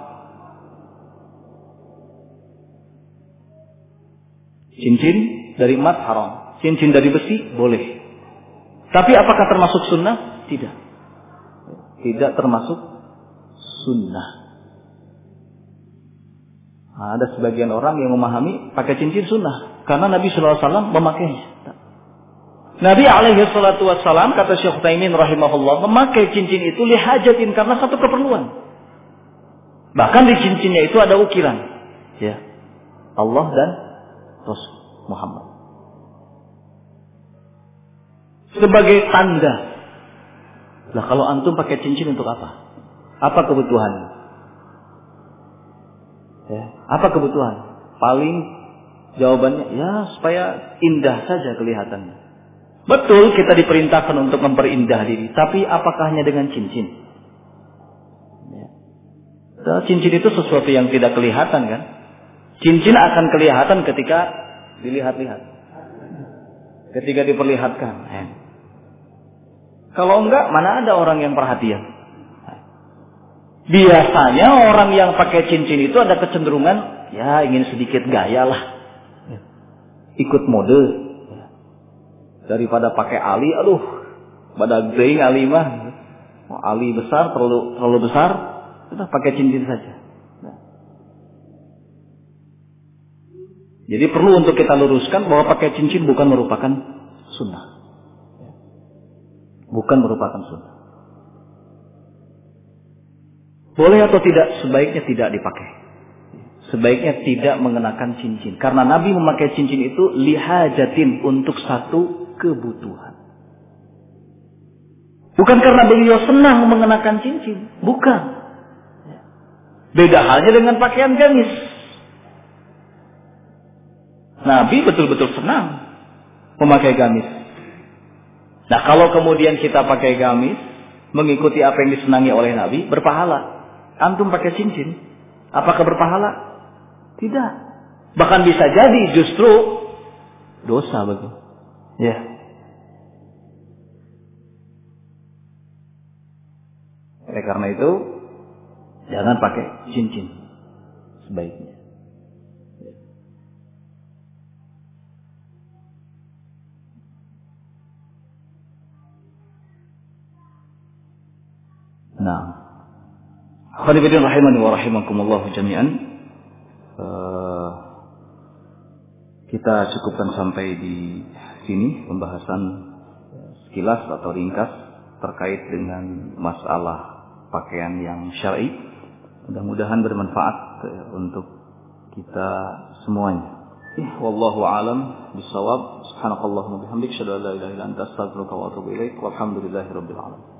Cincin dari emas haram. Cincin dari besi boleh. Tapi apakah termasuk sunnah? Tidak. Tidak termasuk sunnah. Nah, ada sebagian orang yang memahami pakai cincin sunnah. Karena Nabi shallallahu alaihi wasallam memakainya. Nabi alaihi salatu wassalam, kata Syekh Utsaimin rahimahullah, memakai cincin itu lihajatin, karena satu keperluan. Bahkan di cincinnya itu ada ukiran. Ya. Allah dan Rasul Muhammad. Sebagai tanda Lah kalau antum pakai cincin untuk apa? Apa kebutuhan? Ya, apa kebutuhan? Paling jawabannya ya supaya indah saja kelihatannya. Betul kita diperintahkan untuk memperindah diri, tapi apakah hanya dengan cincin? Ya. Cincin itu sesuatu yang tidak kelihatan kan? Cincin akan kelihatan ketika dilihat-lihat, ketika diperlihatkan. Ya. Kalau enggak, mana ada orang yang perhatian? Biasanya orang yang pakai cincin itu ada kecenderungan, ya ingin sedikit gaya lah, ikut mode, daripada pakai ali, aduh, pada geng ali mah, ali besar terlalu terlalu besar, sudah pakai cincin saja. Jadi perlu untuk kita luruskan bahwa pakai cincin bukan merupakan sunnah, bukan merupakan sunnah. Boleh atau tidak? Sebaiknya tidak dipakai. Sebaiknya tidak mengenakan cincin. Karena Nabi memakai cincin itu lihajatin, untuk satu kebutuhan. Bukan karena beliau senang mengenakan cincin. Bukan. Beda halnya dengan pakaian gamis. Nabi betul-betul senang memakai gamis. Nah kalau kemudian kita pakai gamis, mengikuti apa yang disenangi oleh Nabi, berpahala. Antum pakai cincin, apakah berpahala? Tidak. Bahkan bisa jadi justru dosa bagi. Ya. Oleh karena itu, jangan pakai cincin sebaiknya. Nah, khonibidin rahimani wa rahimakumullah jami'an. Uh, kita cukupkan sampai di sini pembahasan sekilas atau ringkas terkait dengan masalah pakaian yang syar'i. Mudah-mudahan bermanfaat untuk kita semuanya. Wallahu a'lam bishawab. Subhanakallahumma bihamdik, asyhadu an la ilaha illa anta, astaghfiruka wa atubu ilaik. Walhamdulillahirabbil alamin.